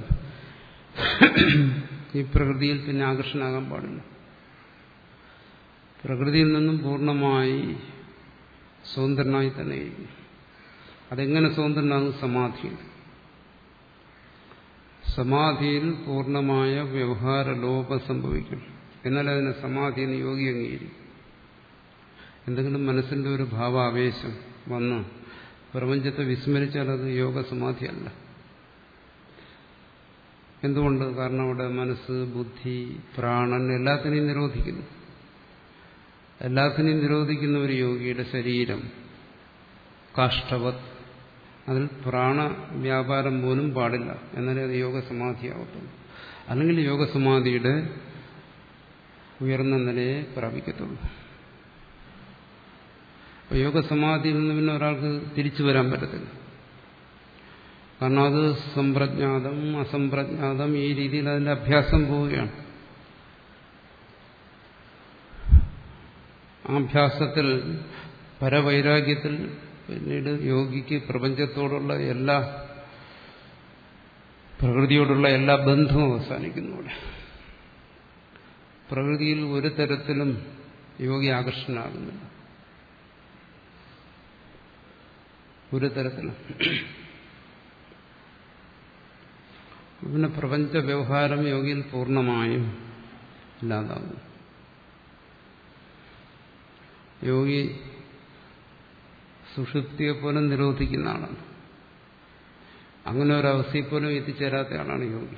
ഈ പ്രകൃതിയിൽ പിന്നെ ആകർഷണാകാൻ പാടില്ല. പ്രകൃതിയിൽ നിന്നും പൂർണ്ണമായി സ്വതന്ത്രനായി തന്നെ ഇരിക്കും. അതെങ്ങനെ സ്വതന്ത്രനാകും? സമാധിയിൽ. സമാധിയിൽ പൂർണ്ണമായ വ്യവഹാര ലോപം സംഭവിക്കും. എന്നാൽ അതിനെ സമാധി എന്ന് യോഗി അംഗീകരിക്കും. എന്തെങ്കിലും മനസ്സിന്റെ ഒരു ഭാവാവേശം വന്ന് പ്രപഞ്ചത്തെ വിസ്മരിച്ചാൽ അത് യോഗസമാധിയല്ല. എന്തുകൊണ്ട്? കാരണം അവിടെ മനസ്സ്, ബുദ്ധി, പ്രാണൻ എല്ലാത്തിനെയും നിരോധിക്കുന്നു. എല്ലാത്തിനെയും നിരോധിക്കുന്ന ഒരു യോഗിയുടെ ശരീരം കാഷ്ടവത്, അതിൽ പ്രാണവ്യാപാരം പോലും പാടില്ല. എന്നാലേ അത് യോഗസമാധിയാവത്തുള്ളൂ. അല്ലെങ്കിൽ യോഗസമാധിയുടെ ഉയർന്ന നിലയെ പ്രാപിക്കത്തുള്ളൂ. അപ്പോൾ യോഗസമാധിയിൽ നിന്ന് പിന്നെ ഒരാൾക്ക് തിരിച്ചു വരാൻ പറ്റത്തില്ല. കാരണം അത് സമ്പ്രജ്ഞാതം അസംപ്രജ്ഞാതം ഈ രീതിയിൽ അതിന്റെ അഭ്യാസം പോവുകയാണ്. അഭ്യാസത്തിൽ പരവൈരാഗ്യത്തിൽ പിന്നീട് യോഗിക്ക് പ്രപഞ്ചത്തോടുള്ള എല്ലാ പ്രകൃതിയോടുള്ള എല്ലാ ബന്ധവും അവസാനിക്കുന്നു. ഇവിടെ പ്രകൃതിയിൽ ഒരു തരത്തിലും യോഗി ആകർഷണനാകുന്നില്ല, ഒരു തരത്തിലും. പിന്നെ പ്രപഞ്ച വ്യവഹാരം യോഗിയിൽ പൂർണ്ണമായും ഇല്ലാതാകും. യോഗി സുഷുപ്തിയെ പോലും നിരോധിക്കുന്ന ആളാണ്. അങ്ങനെ ഒരവസ്ഥയിൽ പോലും എത്തിച്ചേരാത്ത ആളാണ് യോഗി.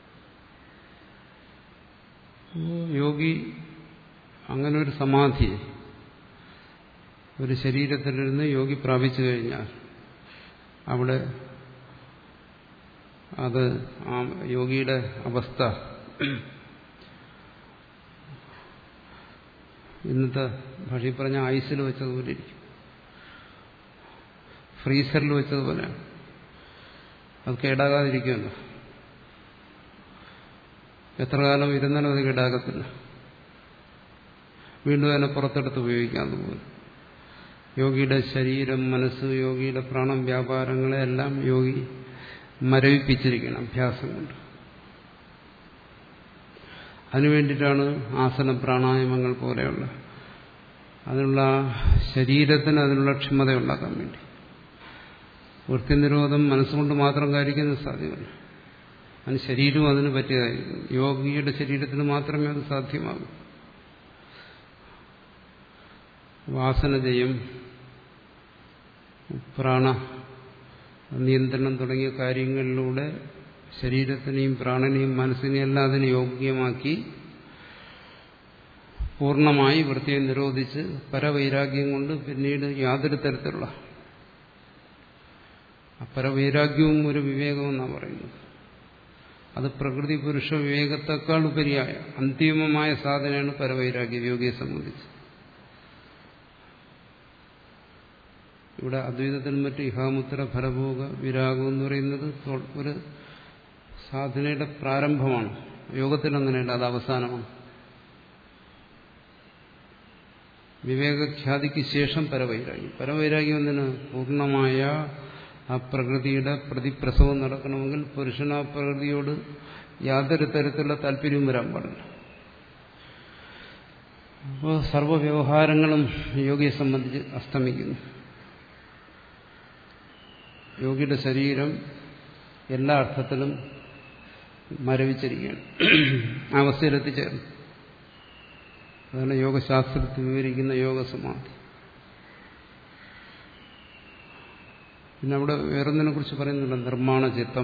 യോഗി അങ്ങനെ ഒരു സമാധി ഒരു ശരീരത്തിലിരുന്ന് യോഗി പ്രാപിച്ചു കഴിഞ്ഞാൽ അവിടെ അത് ആ യോഗിയുടെ അവസ്ഥ ഇന്നത്തെ ഭാഷയിൽ പറഞ്ഞ ഐസിൽ വെച്ചതുപോലെ ഇരിക്കും, ഫ്രീസറിൽ വെച്ചതുപോലെയാണ്. അത് കേടാകാതിരിക്കുമല്ലോ. എത്ര കാലം ഇരുന്നാലും അത് കേടാകത്തില്ല. വീണ്ടും അതിനെ പുറത്തെടുത്ത് ഉപയോഗിക്കാൻ പോലും. യോഗിയുടെ ശരീരം, മനസ്സ്, യോഗിയുടെ പ്രാണം, വ്യാപാരങ്ങളെല്ലാം യോഗി മരവിപ്പിച്ചിരിക്കണം അഭ്യാസം കൊണ്ട്. അതിനുവേണ്ടിയിട്ടാണ് ആസന പ്രാണായാമങ്ങൾ പോലെയുള്ള അതിനുള്ള ശരീരത്തിന് അതിനുള്ള ക്ഷമത ഉണ്ടാക്കാൻ വേണ്ടി. വൃത്തിനിരോധം മനസ്സുകൊണ്ട് മാത്രം കാര്യക്കുന്നത് സാധ്യമല്ല. അതിന് ശരീരവും അതിന് പറ്റിയതായിരിക്കും. യോഗിയുടെ ശരീരത്തിന് മാത്രമേ അത് സാധ്യമാകൂ. വാസനജയം, പ്രാണ നിയന്ത്രണം തുടങ്ങിയ കാര്യങ്ങളിലൂടെ ശരീരത്തിനെയും പ്രാണനെയും മനസ്സിനെയും എല്ലാം അതിന് യോഗ്യമാക്കി പൂർണ്ണമായി വൃത്തിയെ നിരോധിച്ച് പരവൈരാഗ്യം കൊണ്ട് പിന്നീട് യാതൊരു തരത്തിലുള്ള പരവൈരാഗ്യവും ഒരു വിവേകമെന്നാണ് പറയുന്നത്. അത് പ്രകൃതി പുരുഷ വിവേകത്തെക്കാൾ ഉപരിയായ അന്തിമമായ സാധനയാണ് പരവൈരാഗ്യ യോഗിയെ സംബന്ധിച്ച്. ഇവിടെ അദ്വൈതത്തിനും മറ്റ് ഇഹാമുത്തര ഫലഭോഗ വിരാഗം എന്ന് പറയുന്നത് ഒരു സാധനയുടെ പ്രാരംഭമാണ്. യോഗത്തിൽ അങ്ങനെയല്ല, അത് അവസാനമാണ്. വിവേകഖ്യാതിക്ക് ശേഷം പരവൈരാഗ്യം. പരവൈരാഗ്യം എന്തിന്? പൂർണ്ണമായ ആ പ്രകൃതിയുടെ പ്രതിപ്രസവം നടക്കണമെങ്കിൽ പുരുഷൻ ആ പ്രകൃതിയോട് യാതൊരു തരത്തിലുള്ള താല്പര്യവും വരാൻ പാടില്ല. അപ്പോൾ സർവ്വവ്യവഹാരങ്ങളും യോഗിയെ സംബന്ധിച്ച് അസ്തമിക്കുന്നു. യോഗിയുടെ ശരീരം എല്ലാ അർത്ഥത്തിലും മരവിച്ചിരിക്കുകയാണ്, ആ അവസ്ഥയിലെത്തിച്ചേർന്നു. അതാണ് യോഗശാസ്ത്രത്തിൽ വിവരിക്കുന്ന യോഗസമാധി. പിന്നെ അവിടെ വേറൊന്നിനെ കുറിച്ച് പറയുന്നില്ല, നിർമ്മാണ ചിത്തം.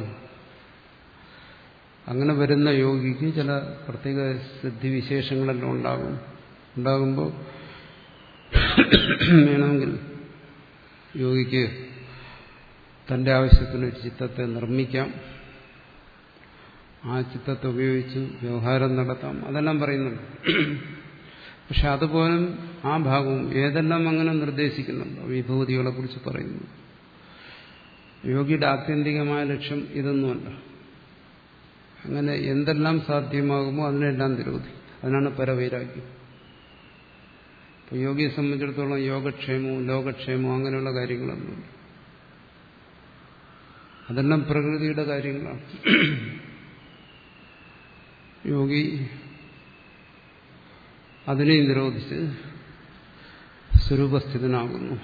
അങ്ങനെ വരുന്ന യോഗിക്ക് ചില പ്രത്യേക സിദ്ധിവിശേഷങ്ങളെല്ലാം ഉണ്ടാകും. ഉണ്ടാകുമ്പോൾ വേണമെങ്കിൽ യോഗിക്ക് തന്റെ ആവശ്യത്തിന് ഒരു ചിത്തത്തെ നിർമ്മിക്കാം, ആ ചിത്തത്തെ ഉപയോഗിച്ച് വ്യവഹാരം നടത്താം, അതെല്ലാം പറയുന്നുണ്ട്. പക്ഷെ അതുപോലും ആ ഭാഗവും ഏതെല്ലാം അങ്ങനെ നിർദ്ദേശിക്കുന്നുണ്ടോ വിഭൂതികളെ കുറിച്ച് പറയുന്നു. യോഗിയുടെ ആത്യന്തികമായ ലക്ഷ്യം ഇതൊന്നുമല്ല. അങ്ങനെ എന്തെല്ലാം സാധ്യമാകുമോ അതിനെല്ലാം നിരോധി. അതിനാണ് പരവൈരാഗ്യം. ഇപ്പൊ യോഗിയെ സംബന്ധിച്ചിടത്തോളം യോഗക്ഷേമവും ലോകക്ഷേമവും അങ്ങനെയുള്ള കാര്യങ്ങളൊന്നുമില്ല. അതെല്ലാം പ്രകൃതിയുടെ കാര്യങ്ങളാണ്. യോഗി അതിനെ നിരോധിച്ച് സ്വരൂപസ്ഥിതനാകുന്നു.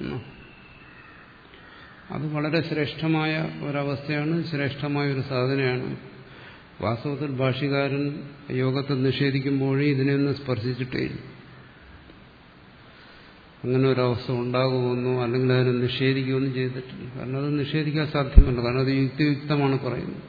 അത് വളരെ ശ്രേഷ്ഠമായ ഒരവസ്ഥയാണ്, ശ്രേഷ്ഠമായ ഒരു സാധനയാണ്. വാസ്തവത്തിൽ ഭാഷ്യകാരൻ യോഗത്തെ നിഷേധിക്കുമ്പോഴേ ഇതിനെയൊന്നും സ്പർശിച്ചിട്ടേയില്ല. അങ്ങനെ ഒരവസ്ഥ ഉണ്ടാകുമെന്നോ അല്ലെങ്കിൽ അതിനെ നിഷേധിക്കുകയൊന്നും ചെയ്തിട്ടില്ല. കാരണം അത് നിഷേധിക്കാൻ സാധ്യമല്ല, കാരണം അത് യുക്തിയുക്തമാണ് പറയുന്നത്.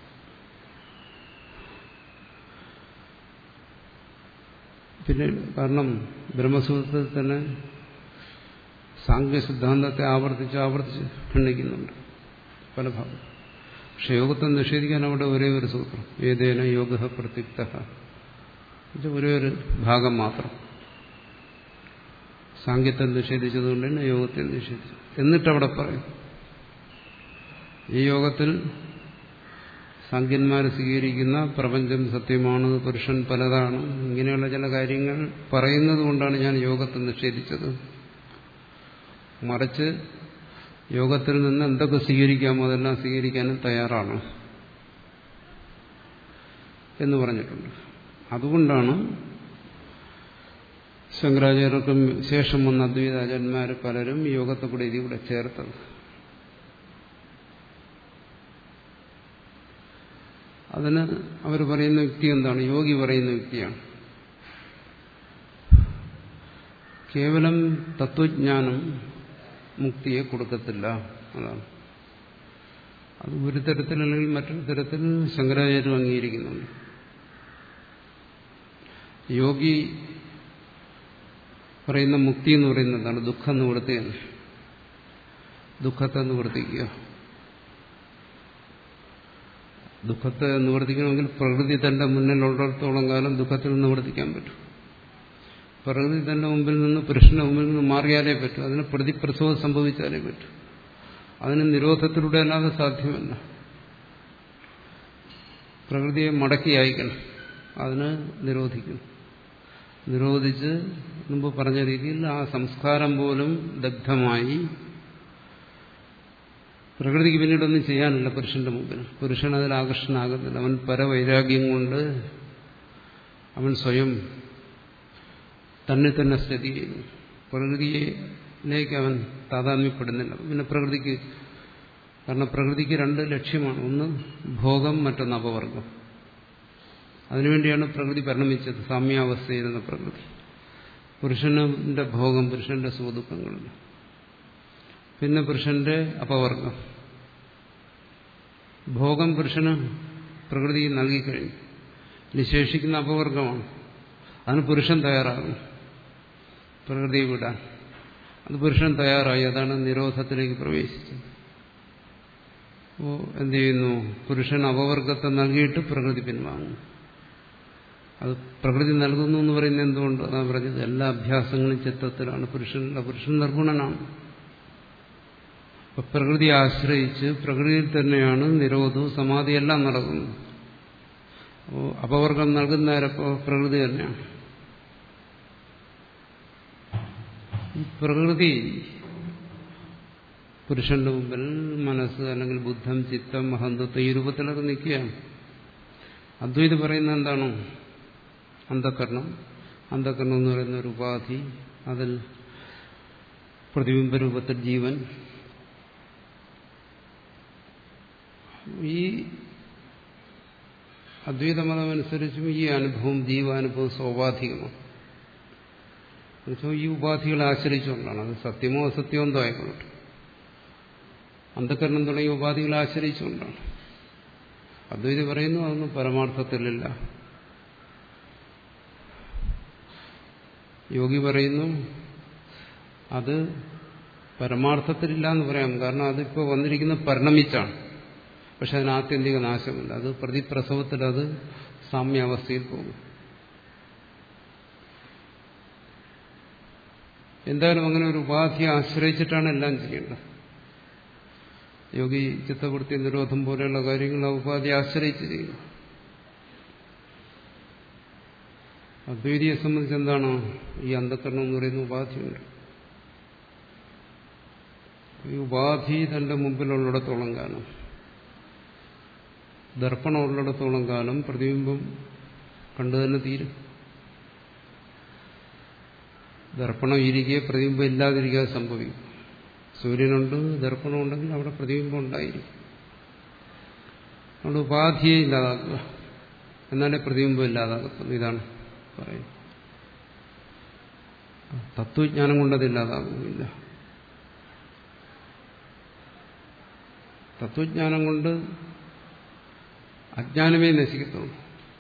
പിന്നെ കാരണം ബ്രഹ്മസൂത്രത്തിൽ തന്നെ സാംഖ്യ സിദ്ധാന്തത്തെ ആവർത്തിച്ച് ആവർത്തിച്ച് ഖണ്ഡിക്കുന്നുണ്ട് പല ഭാഗം. പക്ഷെ യോഗത്തെ നിഷേധിക്കാൻ അവിടെ ഒരേ ഒരു സൂത്രം, ഏതേന യോഗ പ്രത്യുക്ത, ഒരേ ഒരു ഭാഗം മാത്രം. സാംഖ്യത്തെ നിഷേധിച്ചതുകൊണ്ട് തന്നെ യോഗത്തെ നിഷേധിച്ചു. എന്നിട്ടവിടെ പറയും ഈ യോഗത്തിൽ സാഖ്യന്മാർ സ്വീകരിക്കുന്ന പ്രപഞ്ചം സത്യമാണ്, പുരുഷൻ പലതാണ്, ഇങ്ങനെയുള്ള ചില കാര്യങ്ങൾ പറയുന്നത് കൊണ്ടാണ് ഞാൻ യോഗത്തെ നിഷേധിച്ചത്. മറിച്ച് യോഗത്തിൽ നിന്ന് എന്തൊക്കെ സ്വീകരിക്കാമോ അതെല്ലാം സ്വീകരിക്കാനും തയ്യാറാണ് എന്ന് പറഞ്ഞിട്ടുണ്ട്. അതുകൊണ്ടാണ് ശങ്കരാചാര്യർക്കും ശേഷം വന്ന അദ്വൈതാചാര്യന്മാർ പലരും യോഗത്തെ കൂടെ ഇതിലൂടെ ചേർത്തത്. അതിന് അവർ പറയുന്ന യുക്തി എന്താണ്? യോഗി പറയുന്ന യുക്തിയാണ്. കേവലം തത്വജ്ഞാനം മുക്തിയെ കൊടുക്കത്തില്ല. അതാണ്. അത് ഒരു തരത്തിൽ അല്ലെങ്കിൽ മറ്റൊരു തരത്തിൽ ശങ്കരാചാര്യം അംഗീകരിക്കുന്നുണ്ട്. യോഗി പറയുന്ന മുക്തി എന്ന് പറയുന്നത് എന്താണ്? ദുഃഖം നിവൃത്തിയാണ്. ദുഃഖത്തെ നിവർത്തിക്കുക. ദുഃഖത്തെ നിവർത്തിക്കണമെങ്കിൽ പ്രകൃതി തന്റെ മുന്നിലുള്ളിടത്തോളം കാലം ദുഃഖത്തിൽ നിവർത്തിക്കാൻ പറ്റും. പ്രകൃതി തന്റെ മുമ്പിൽ നിന്ന് പുരുഷന്റെ മുമ്പിൽ നിന്ന് മാറിയാലേ പറ്റൂ. അതിന് പ്രതിപ്രസവം സംഭവിച്ചാലേ പറ്റൂ. അതിന് നിരോധത്തിലൂടെ അല്ലാതെ സാധ്യമല്ല. പ്രകൃതിയെ മടക്കി അയക്കണം. അതിന് നിരോധിക്കണം. നിരോധിച്ച് മുമ്പ് പറഞ്ഞ രീതിയിൽ ആ സംസ്കാരം പോലും ദഗ്ധമായി പ്രകൃതിക്ക് പിന്നീടൊന്നും ചെയ്യാനില്ല പുരുഷന്റെ മുമ്പിൽ. പുരുഷൻ അതിൽ ആകർഷണനാകുന്നില്ല. അവൻ പരവൈരാഗ്യം കൊണ്ട് അവൻ സ്വയം തന്നെ തന്നെ സ്ഥിതി ചെയ്യുന്നു. പ്രകൃതിയിലേക്ക് അവൻ താതാത്മ്യപ്പെടുന്നില്ല. പിന്നെ പ്രകൃതിക്ക്, കാരണം പ്രകൃതിക്ക് രണ്ട് ലക്ഷ്യമാണ്. ഒന്ന് ഭോഗം, മറ്റൊന്ന് അപവർഗം. അതിനുവേണ്ടിയാണ് പ്രകൃതി പരിണമിച്ചത്. സാമ്യാവസ്ഥയിരുന്ന പ്രകൃതി. പുരുഷന്റെ ഭോഗം, പുരുഷന്റെ സുഖദുഃഖങ്ങളിൽ. പിന്നെ പുരുഷന്റെ അപവർഗം. ഭോഗം പുരുഷന് പ്രകൃതി നൽകിക്കഴിഞ്ഞു. നിശേഷിക്കുന്ന അപവർഗമാണ്. അതിന് പുരുഷൻ തയ്യാറാകും പ്രകൃതിയെ വിടാൻ. അത് പുരുഷൻ തയ്യാറായി. അതാണ് നിരോധത്തിലേക്ക് പ്രവേശിച്ചത്. അപ്പോൾ എന്ത് ചെയ്യുന്നു? പുരുഷൻ അപവർഗത്തെ നൽകിയിട്ട് പ്രകൃതി പിൻവാങ്ങും. അത് പ്രകൃതി നൽകുന്നു എന്ന് പറയുന്നത് എന്തുകൊണ്ട്? അതാണ് പറഞ്ഞത്, എല്ലാ അഭ്യാസങ്ങളും ചിത്തത്തിലാണ്. പുരുഷനുള്ള പുരുഷൻ നിർഗുണനാണ്. അപ്പൊ പ്രകൃതിയെ ആശ്രയിച്ച് പ്രകൃതിയിൽ തന്നെയാണ് നിരോധവും സമാധിയെല്ലാം നടക്കുന്നത്. അപ്പോൾ അപവർഗം നൽകുന്നവരപ്പോ പ്രകൃതി തന്നെയാണ്. പ്രകൃതി പുരുഷന്റെ മുമ്പിൽ മനസ്സ് അല്ലെങ്കിൽ ബുദ്ധം, ചിത്തം, അഹന്തത്വം ഈ രൂപത്തിലൊക്കെ നിൽക്കുകയാണ്. അദ്വൈത് പറയുന്നത് എന്താണ്? അന്ധകരണം. അന്ധകരണം എന്ന് പറയുന്ന ഒരു ഉപാധി, അതിൽ പ്രതിബിംബ രൂപത്തിൽ ജീവൻ. ഈ അദ്വൈതമതമനുസരിച്ചും ഈ അനുഭവം, ജീവാനുഭവം സ്വാഭാവികമാണ്. ഈ ഉപാധികളെ ആശ്രയിച്ചുകൊണ്ടാണ്. അത് സത്യമോ അസത്യമോ എന്തോ ആയിക്കൊള്ളട്ടെ. അന്ധകരണം തുടങ്ങിയ ഉപാധികളെ ആശ്രയിച്ചുകൊണ്ടാണ്. അദ്വൈതി പറയുന്നു അതൊന്നും പരമാർത്ഥത്തിലില്ല. യോഗി പറയുന്നു അത് പരമാർത്ഥത്തിലില്ല എന്ന് പറയാം. കാരണം അതിപ്പോൾ വന്നിരിക്കുന്നത് പരിണമിച്ചാണ്. പക്ഷെ അതിന് ആത്യന്തിക നാശമില്ല. അത് പ്രതിപ്രസവത്തിൽ അത് സാമ്യാവസ്ഥയിൽ പോകും. എന്തായാലും അങ്ങനെ ഒരു ഉപാധിയെ ആശ്രയിച്ചിട്ടാണ് എല്ലാം ചെയ്യേണ്ടത്. യോഗി ചിത്തവൃത്തി നിരോധം പോലെയുള്ള കാര്യങ്ങൾ ആ ഉപാധിയെ ആശ്രയിച്ച് ചെയ്യുന്നു. അദ്വൈതിയെ സംബന്ധിച്ച് എന്താണ്? ഈ അന്ധകരണം എന്ന് പറയുന്ന ഉപാധിയുണ്ട്. ഈ ഉപാധി തന്റെ മുമ്പിലുള്ളിടത്തോളം കാലം, ദർപ്പണം ഉള്ളിടത്തോളം കാലം പ്രതിബിംബം കണ്ടു തന്നെ തീരും. ദർപ്പണം ഇരിക്കെ പ്രതിബിംബം ഇല്ലാതിരിക്കാതെ സംഭവിക്കും. സൂര്യനുണ്ട്, ദർപ്പണം ഉണ്ടെങ്കിൽ അവിടെ പ്രതിബിംബം ഉണ്ടായിരിക്കും. അവിടെ ഉപാധിയെ ഇല്ലാതാക്കുക, എന്നാലേ പ്രതിബിംബം ഇല്ലാതാകത്തുള്ളൂ. ഇതാണ് പറയുന്നത്. തത്വജ്ഞാനം കൊണ്ടത് ഇല്ലാതാകുന്നില്ല. തത്വജ്ഞാനം കൊണ്ട് അജ്ഞാനമേ നശിക്കത്തുള്ളൂ.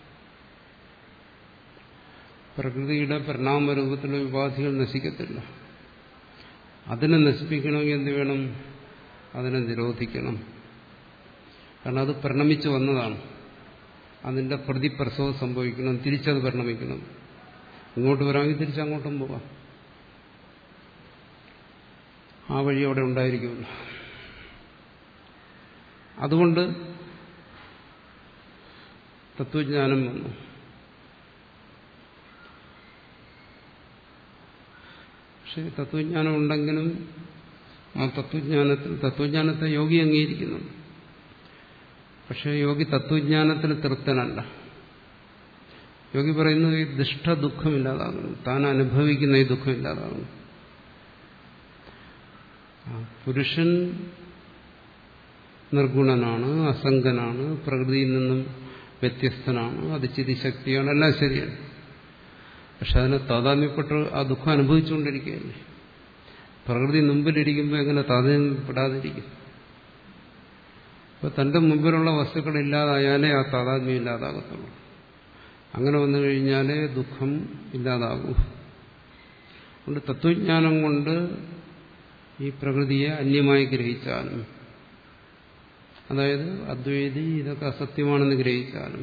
പ്രകൃതിയുടെ പരിണാമരൂപത്തിലുള്ള ഉപാധികൾ നശിക്കത്തില്ല. അതിനെ നശിപ്പിക്കണമെങ്കിൽ എന്ത് വേണം? അതിനെ നിരോധിക്കണം. കാരണം അത് പരിണമിച്ചു വന്നതാണ്. അതിന്റെ പ്രതിപ്രസവം സംഭവിക്കണം, തിരിച്ചത് പരിണമിക്കണം. ഇങ്ങോട്ട് വരാമെങ്കിൽ തിരിച്ചങ്ങോട്ടും പോകാം. ആ വഴി അവിടെ ഉണ്ടായിരിക്കുമല്ലോ. അതുകൊണ്ട് തത്വജ്ഞാനം വന്നു. പക്ഷെ തത്വജ്ഞാനം ഉണ്ടെങ്കിലും ആ തത്വജ്ഞാനത്തിൽ തത്വജ്ഞാനത്തെ യോഗി അംഗീകരിക്കുന്നുണ്ട്. പക്ഷെ യോഗി തത്വജ്ഞാനത്തിൽ തൃപ്തനല്ല. യോഗി പറയുന്നത് ഈ ദുഷ്ട ദുഃഖമില്ലാതാകുന്നു, താൻ അനുഭവിക്കുന്ന ഈ ദുഃഖമില്ലാതാകുന്നു. പുരുഷൻ നിർഗുണനാണ്, അസംഗനാണ്, പ്രകൃതിയിൽ നിന്നും വ്യത്യസ്തനാണ്, അത് ചിതിശക്തിയാണ്, എല്ലാം ശരിയാണ്. പക്ഷെ അതിനെ താതാത്മ്യപ്പെട്ട് ആ ദുഃഖം അനുഭവിച്ചുകൊണ്ടിരിക്കുകയല്ലേ. പ്രകൃതി മുമ്പിലിരിക്കുമ്പോൾ എങ്ങനെ താതാത്മ്യപ്പെടാതിരിക്കും? അപ്പോൾ തന്റെ മുമ്പിലുള്ള വസ്തുക്കൾ ഇല്ലാതായാലേ ആ താതാത്മ്യം ഇല്ലാതാകത്തുള്ളൂ. അങ്ങനെ വന്നു കഴിഞ്ഞാലേ ദുഃഖം ഇല്ലാതാകൂ. അതുകൊണ്ട് തത്വജ്ഞാനം കൊണ്ട് ഈ പ്രകൃതിയെ അന്യമായി ഗ്രഹിച്ചാലും, അതായത് അദ്വൈതി ഇതൊക്കെ അസത്യമാണെന്ന് ഗ്രഹിച്ചാലും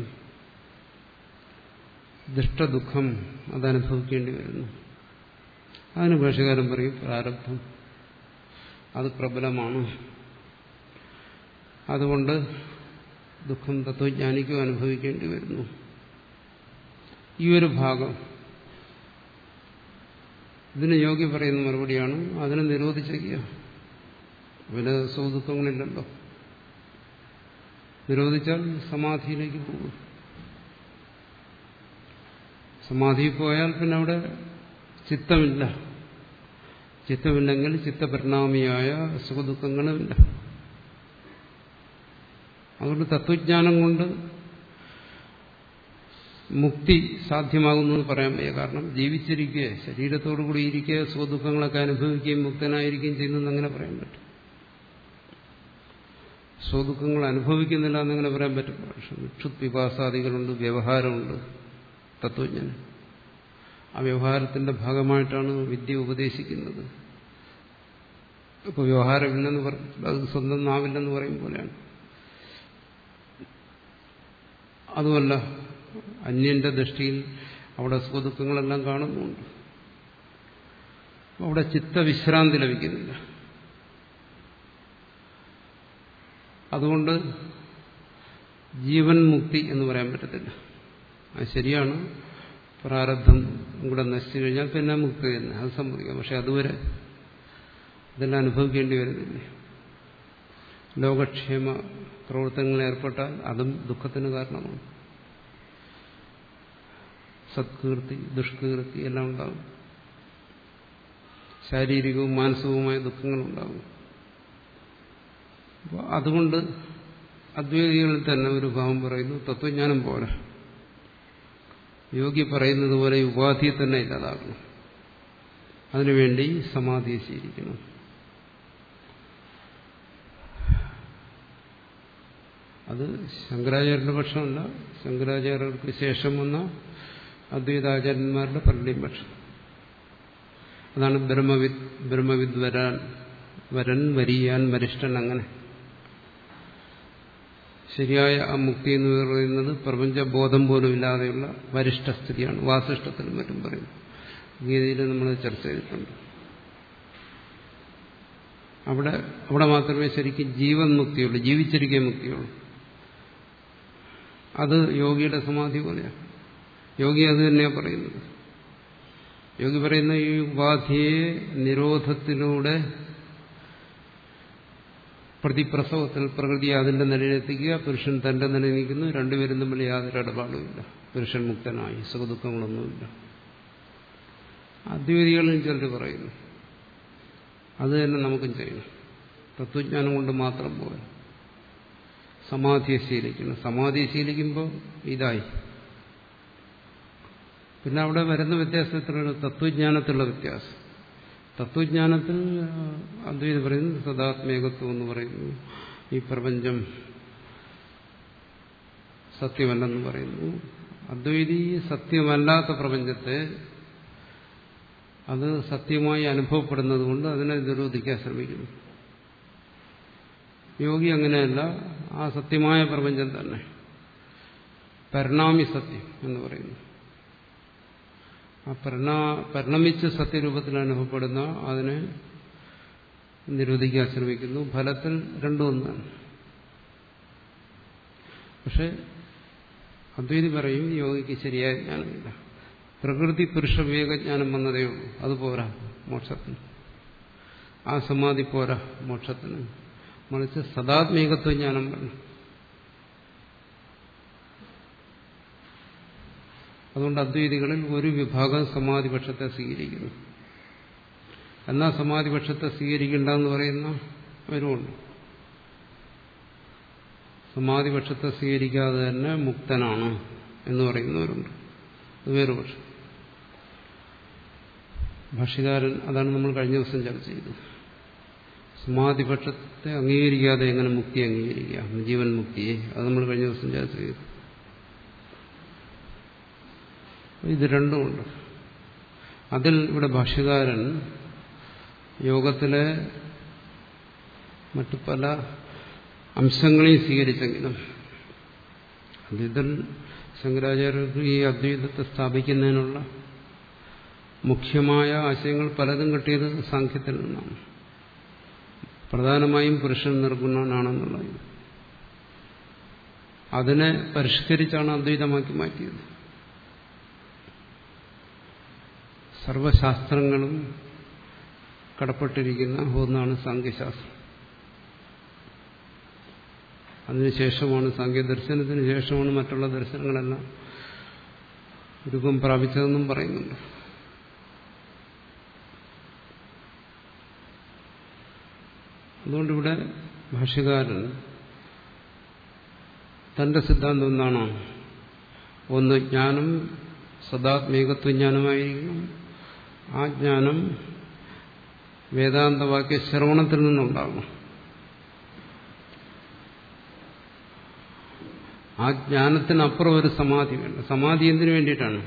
ദുഷ്ടദുഃഖം അതനുഭവിക്കേണ്ടി വരുന്നു. അതിന് ഭാഷകാരൻ പറയും പ്രാരബ്ധം അത് പ്രബലമാണ്. അതുകൊണ്ട് ദുഃഖം തത്വജ്ഞാനിക്കും അനുഭവിക്കേണ്ടി വരുന്നു. ഈ ഒരു ഭാഗം ഇതിന് യോഗി പറയുന്ന മറുപടിയാണ് അതിനെ നിരോധിച്ചിരിക്കുക. പിന്നെ സുഖദുഃഖങ്ങളില്ലല്ലോ. നിരോധിച്ചാൽ സമാധിയിലേക്ക് പോകും. സമാധിയിൽ പോയാൽ പിന്നെ അവിടെ ചിത്തമില്ല. ചിത്തമില്ലെങ്കിൽ ചിത്തപരിണാമിയായ സുഖദുഃഖങ്ങളുമില്ല. അതുകൊണ്ട് തത്വജ്ഞാനം കൊണ്ട് മുക്തി സാധ്യമാകുന്നു എന്ന് പറയാൻ വയ്യ. കാരണം ജീവിച്ചിരിക്കുക, ശരീരത്തോടുകൂടി ഇരിക്കുക, സുഖദുഃഖങ്ങളൊക്കെ അനുഭവിക്കുകയും മുക്തനായിരിക്കുകയും ചെയ്യുന്നെന്ന് അങ്ങനെ പറയാൻ പറ്റും. സുഖദുഃഖങ്ങൾ അനുഭവിക്കുന്നില്ല എന്നങ്ങനെ പറയാൻ പറ്റും. പക്ഷെ ക്ഷുത്പിപാസാദികളുണ്ട്, വ്യവഹാരമുണ്ട്. തത്വജ്ഞാനം ആ വ്യവഹാരത്തിന്റെ ഭാഗമായിട്ടാണ് വിദ്യ ഉപദേശിക്കുന്നത്. ഇപ്പോൾ വ്യവഹാരമില്ലെന്ന് പറയും, അത് സ്വന്തം നാവില്ലെന്ന് പറയും പോലെയാണ്. അതുമല്ല, അന്യന്റെ ദൃഷ്ടിയിൽ അവിടെ സുഖദുഃഖങ്ങളെല്ലാം കാണുന്നുണ്ട്. അവിടെ ചിത്തവിശ്രാന്തി ലഭിക്കുന്നില്ല. അതുകൊണ്ട് ജീവൻ മുക്തി എന്ന് പറയാൻ പറ്റത്തില്ല. അത് ശരിയാണ്, പ്രാരബ്ധം കൂടെ നശിച്ചു കഴിഞ്ഞാൽ പിന്നെ മുക്തി തന്നെ, അത് സമ്മതിക്കാം. പക്ഷെ അതുവരെ ഇതെല്ലാം അനുഭവിക്കേണ്ടി വരുന്നില്ലേ. ലോകക്ഷേമ പ്രവർത്തനങ്ങളിൽ ഏർപ്പെട്ടാൽ അതും ദുഃഖത്തിന് കാരണമാണ്. സത്കീർത്തി ദുഷ്കീർത്തി എല്ലാം ഉണ്ടാകും. ശാരീരികവും മാനസികവുമായ ദുഃഖങ്ങളുണ്ടാകും. അപ്പോൾ അതുകൊണ്ട് അദ്വൈതികളിൽ തന്നെ ഒരു ഭാവം പറയുന്നു, തത്വജ്ഞാനം പോലെ യോഗി പറയുന്നത് പോലെ ഉപാധിയെ തന്നെ ഇല്ലാതാക്കണം. അതിനുവേണ്ടി സമാധിയെ ശീലിക്കണം. അത് ശങ്കരാചാര്യരുടെ പക്ഷമല്ല, ശങ്കരാചാര്യർക്ക് ശേഷം വന്ന അദ്വൈതാചാര്യന്മാരുടെ പലരുടെയും പക്ഷം. അതാണ് ബ്രഹ്മവിദ് ബ്രഹ്മവിദ് വരാൻ വരൻ വരിയാൻ വരിഷ്ഠൻ. അങ്ങനെ ശരിയായ ആ മുക്തി എന്ന് പറയുന്നത് പ്രപഞ്ചബോധം പോലും ഇല്ലാതെയുള്ള വരിഷ്ഠസ്ഥിതിയാണ്. വാസിഷ്ഠത്തിനും മറ്റും പറയുന്നു. ഗീതയിൽ നമ്മൾ ചർച്ച ചെയ്തിട്ടുണ്ട്. അവിടെ അവിടെ മാത്രമേ ശരിക്കും ജീവൻ മുക്തിയുള്ളൂ, ജീവിച്ചിരിക്കാൻ മുക്തിയുള്ളൂ. അത് യോഗിയുടെ സമാധി പോലെയാണ്. യോഗി അത് തന്നെയാണ് പറയുന്നത്. യോഗി പറയുന്ന ഈ ഉപാധിയെ നിരോധത്തിലൂടെ പ്രതിപ്രസവത്തിൽ പ്രകൃതി അതിന്റെ നിലയിലെത്തിക്കുക, പുരുഷൻ തന്റെ നിലയിൽ നിൽക്കുന്നു, രണ്ടുപേരും തമ്മിൽ യാതൊരു ഇടപാടുമില്ല. പുരുഷൻ മുക്തനായി, സുഖദുഃഖങ്ങളൊന്നുമില്ല. അദ്വൈതികളും ചിലർ പറയുന്നു അത് തന്നെ നമുക്കും ചെയ്യണം. തത്വജ്ഞാനം കൊണ്ട് മാത്രം പോകാൻ സമാധിയെ ശീലിക്കണം. സമാധിയെ ശീലിക്കുമ്പോൾ ഇതായി. പിന്നെ അവിടെ വരുന്ന വ്യത്യാസത്തിലുള്ള തത്വജ്ഞാനത്തിലുള്ള വ്യത്യാസം. തത്വജ്ഞാനത്തിൽ അദ്വൈതം പറയുന്നു സദാത്മേകത്വം എന്ന് പറയുന്നു. ഈ പ്രപഞ്ചം സത്യമല്ലെന്ന് പറയുന്നു. അദ്വൈതി സത്യമല്ലാത്ത പ്രപഞ്ചത്തെ അത് സത്യമായി അനുഭവപ്പെടുന്നത് കൊണ്ട് അതിനെ നിരോധിക്കാൻ ശ്രമിക്കുന്നു. യോഗി അങ്ങനെയല്ല, ആ സത്യമായ പ്രപഞ്ചം തന്നെ പരിണാമി സത്യം എന്ന് പറയുന്നു. ആ പരിണാ പരിണമിച്ച് സത്യരൂപത്തിൽ അനുഭവപ്പെടുന്ന അതിനെ നിരോധിക്കാൻ ശ്രമിക്കുന്നു. ഫലത്തിൽ രണ്ടും ഒന്നാണ്. പക്ഷെ അദ്വൈതി പറയും യോഗിക്ക് ശരിയായ ജ്ഞാനമില്ല. പ്രകൃതി പുരുഷ വിവേകജ്ഞാനം വന്നതേ ഉള്ളൂ, അത് പോരാ മോക്ഷത്തിന്. ആ സമാധി പോരാ മോക്ഷത്തിന്, മറിച്ച് സദാത്മീകത്വ ജ്ഞാനം വേണം. അതുകൊണ്ട് അദ്വൈതികളിൽ ഒരു വിഭാഗം സമാധിപക്ഷത്തെ സ്വീകരിക്കുന്നു. എന്നാൽ സമാധിപക്ഷത്തെ സ്വീകരിക്കേണ്ടെന്ന് പറയുന്ന വരുമുണ്ട്. സമാധിപക്ഷത്തെ സ്വീകരിക്കാതെ തന്നെ മുക്തനാണ് എന്ന് പറയുന്നവരുണ്ട്. അത് വേറെ പക്ഷം. ഭാഷ്യകാരൻ അതാണ് നമ്മൾ കഴിഞ്ഞ ദിവസം ചർച്ച ചെയ്തത്. സമാധിപക്ഷത്തെ അംഗീകരിക്കാതെ എങ്ങനെ മുക്തി അംഗീകരിക്കാം, ജീവൻ മുക്തിയെ, അത് നമ്മൾ കഴിഞ്ഞ ദിവസം ചർച്ച ചെയ്തു. ഇത് രണ്ടുമുണ്ട്. അതിൽ ഇവിടെ ഭാഷ്യകാരൻ യോഗത്തിലെ മറ്റു പല അംശങ്ങളെയും സ്വീകരിച്ചെങ്കിലും അദ്വൈതത്തിൽ ശങ്കരാചാര്യർക്ക് ഈ അദ്വൈതത്തെ സ്ഥാപിക്കുന്നതിനുള്ള മുഖ്യമായ ആശയങ്ങൾ പലതും കിട്ടിയത് സാഖ്യത്തിൽ നിന്നാണ്. പ്രധാനമായും പുരുഷൻ നിർഗുണനാണെന്നുള്ളത് അതിനെ പരിഷ്കരിച്ചാണ് അദ്വൈതമാക്കി മാറ്റിയത്. സർവശാസ്ത്രങ്ങളും കടപ്പെട്ടിരിക്കുന്ന ഒന്നാണ് സാഖ്യശാസ്ത്രം. അതിനുശേഷമാണ് സാഖ്യദർശനത്തിന് ശേഷമാണ് മറ്റുള്ള ദർശനങ്ങളെല്ലാം രൂപം പ്രാപിച്ചതെന്നും പറയുന്നുണ്ട്. അതുകൊണ്ടിവിടെ ഭാഷ്യകാരൻ തന്റെ സിദ്ധാന്തം എന്താണോ, ഒന്ന് ജ്ഞാനം സദാത്മേകത്വജ്ഞാനമായിരിക്കണം. ആ ജ്ഞാനം വേദാന്തവാക്യ ശ്രവണത്തിൽ നിന്നുണ്ടാകും. ആ ജ്ഞാനത്തിനപ്പുറം ഒരു സമാധി വേണ്ട. സമാധി എന്തിനു വേണ്ടിയിട്ടാണ്?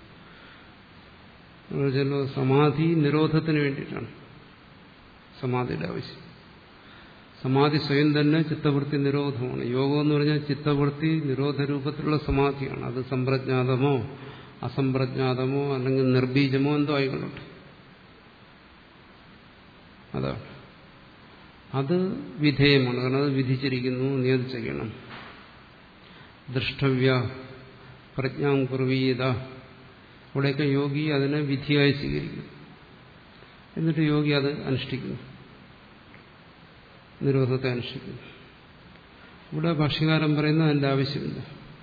സമാധി നിരോധത്തിന് വേണ്ടിയിട്ടാണ് സമാധിയുടെ ആവശ്യം. സമാധി സ്വയം തന്നെ ചിത്തവൃത്തി നിരോധമാണ്. യോഗം എന്ന് പറഞ്ഞാൽ ചിത്തവൃത്തി നിരോധ രൂപത്തിലുള്ള സമാധിയാണ്. അത് സമ്പ്രജ്ഞാതമോ അസംപ്രജ്ഞാതമോ അല്ലെങ്കിൽ നിർബീജമോ എന്തോ ആയിക്കൊള്ളട്ടെ, അതാണ്. അത് വിധേയമാണ്, കാരണം അത് വിധിച്ചിരിക്കുന്നു, നീ അത് ചെയ്യണം. ദൃഷ്ടവ്യ പ്രജ്ഞാം കുർവീത, അവിടെയൊക്കെ യോഗി അതിനെ വിധിയായി സ്വീകരിക്കുന്നു. എന്നിട്ട് യോഗി അത് അനുഷ്ഠിക്കുന്നു, നിരോധത്തെ അനുഷ്ഠിക്കുന്നു. ഇവിടെ ഭാഷ്യകാരൻ പറയുന്നത് അതിന്റെ ആവശ്യമില്ല.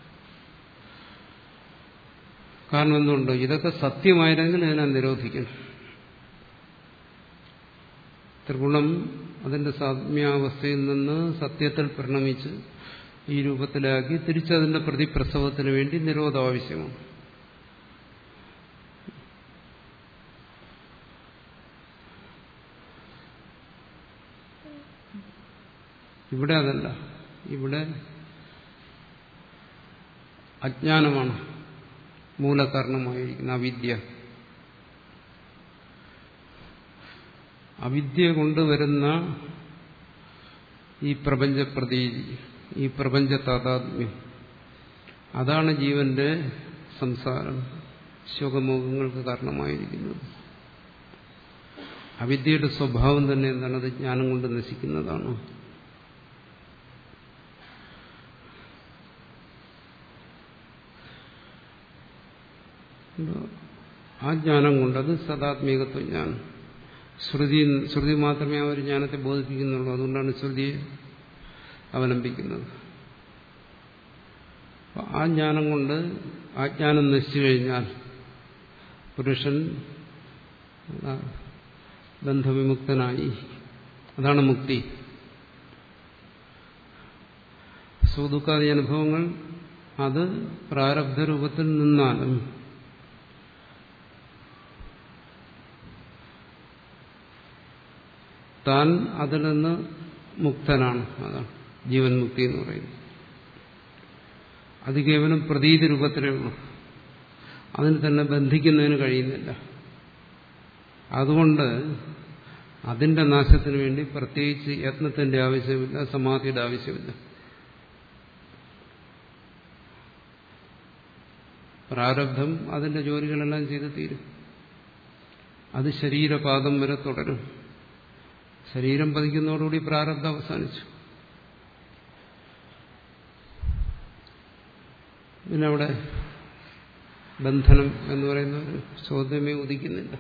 കാരണം എന്തുകൊണ്ട്? ഇതൊക്കെ സത്യമായിരുന്നെങ്കിൽ ഇതിനെ നിരോധിക്കണം. ത്രിഗുണം അതിന്റെ സാമ്യാവസ്ഥയിൽ നിന്ന് സത്യത്തിൽ പരിണമിച്ച് ഈ രൂപത്തിലാക്കി തിരിച്ചതിന്റെ പ്രതിപ്രസവത്തിന് വേണ്ടി നിരോധം ആവശ്യമാണ്. ഇവിടെ അതല്ല. ഇവിടെ അജ്ഞാനമാണ് മൂലകാരണമായിരിക്കുന്ന അവിദ്യ. അവിദ്യ കൊണ്ടുവരുന്ന ഈ പ്രപഞ്ചപ്രതീതി, ഈ പ്രപഞ്ച താതാത്മ്യം, അതാണ് ജീവന്റെ സംസാരം, ശോകമോഹങ്ങൾക്ക് കാരണമായിരിക്കുന്നത്. അവിദ്യയുടെ സ്വഭാവം തന്നെ എന്താണ്? അത് ജ്ഞാനം കൊണ്ട് നശിക്കുന്നതാണ്. ആ ജ്ഞാനം കൊണ്ട്, അത് സദാത്മീകത്വ ജ്ഞാനം. ശ്രുതി ശ്രുതി മാത്രമേ ആ ഒരു ജ്ഞാനത്തെ ബോധിപ്പിക്കുന്നുള്ളൂ. അതുകൊണ്ടാണ് ശ്രുതിയെ അവലംബിക്കുന്നത്. ആ ജ്ഞാനം കൊണ്ട്, ആ ജ്ഞാനം നശിച്ചു കഴിഞ്ഞാൽ പുരുഷൻ ബന്ധവിമുക്തനായി. അതാണ് മുക്തി. സുഖദുഃഖാദി അനുഭവങ്ങൾ അത് പ്രാരബ്ധ രൂപത്തിൽ നിന്നാലും താൻ അതിൽ നിന്ന് മുക്തനാണ്. അതാണ് ജീവൻ മുക്തി എന്ന് പറയുന്നത്. അത് കേവലം പ്രതീതി രൂപത്തിലേ ഉള്ളൂ. അതിന് തന്നെ ബന്ധിക്കുന്നതിന് കഴിയുന്നില്ല. അതുകൊണ്ട് അതിന്റെ നാശത്തിന് വേണ്ടി പ്രത്യേകിച്ച് യത്നത്തിന്റെ ആവശ്യമില്ല, സമാധിയുടെ ആവശ്യമില്ല. പ്രാരബ്ധം അതിന്റെ ജോലികളെല്ലാം ചെയ്ത് തീരും. അത് ശരീരപാദം വരെ തുടരും. ശരീരം പതിക്കുന്നതോടുകൂടി പ്രാരബ്ധം അവസാനിച്ചു. പിന്നെ അവിടെ ബന്ധനം എന്ന് പറയുന്ന ഒരു ചോദ്യമേ ഉദിക്കുന്നില്ല.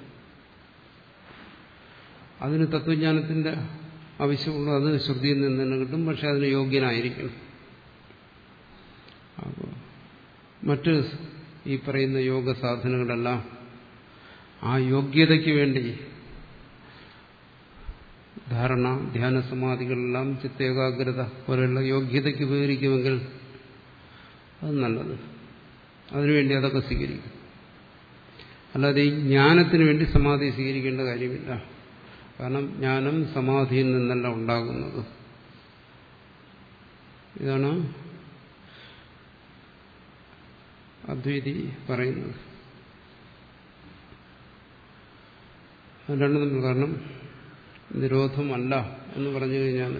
അതിന് തത്വജ്ഞാനത്തിന്റെ ആവശ്യമുള്ളൂ. അത് ശ്രുതിയിൽ നിന്ന് തന്നെ കിട്ടും. പക്ഷെ അതിന് യോഗ്യനായിരിക്കണം. അപ്പോൾ മറ്റ് ഈ പറയുന്ന യോഗ സാധനങ്ങളെല്ലാം ആ യോഗ്യതയ്ക്ക് വേണ്ടി ധാരണ, ധ്യാന സമാധികളെല്ലാം ചിത്തേകാഗ്രത പോലെയുള്ള യോഗ്യതയ്ക്ക് ഉപകരിക്കുമെങ്കിൽ അത് നല്ലത്. അതിനുവേണ്ടി അതൊക്കെ സ്വീകരിക്കും. അല്ലാതെ ഈ ജ്ഞാനത്തിന് വേണ്ടി സമാധി സ്വീകരിക്കേണ്ട കാര്യമില്ല. കാരണം ജ്ഞാനം സമാധിയിൽ നിന്നല്ല ഉണ്ടാകുന്നത്. ഇതാണ് അദ്വൈതി പറയുന്നത്. രണ്ടും തമ്മിൽ കാരണം നിരോധമല്ല എന്ന് പറഞ്ഞു കഴിഞ്ഞാൽ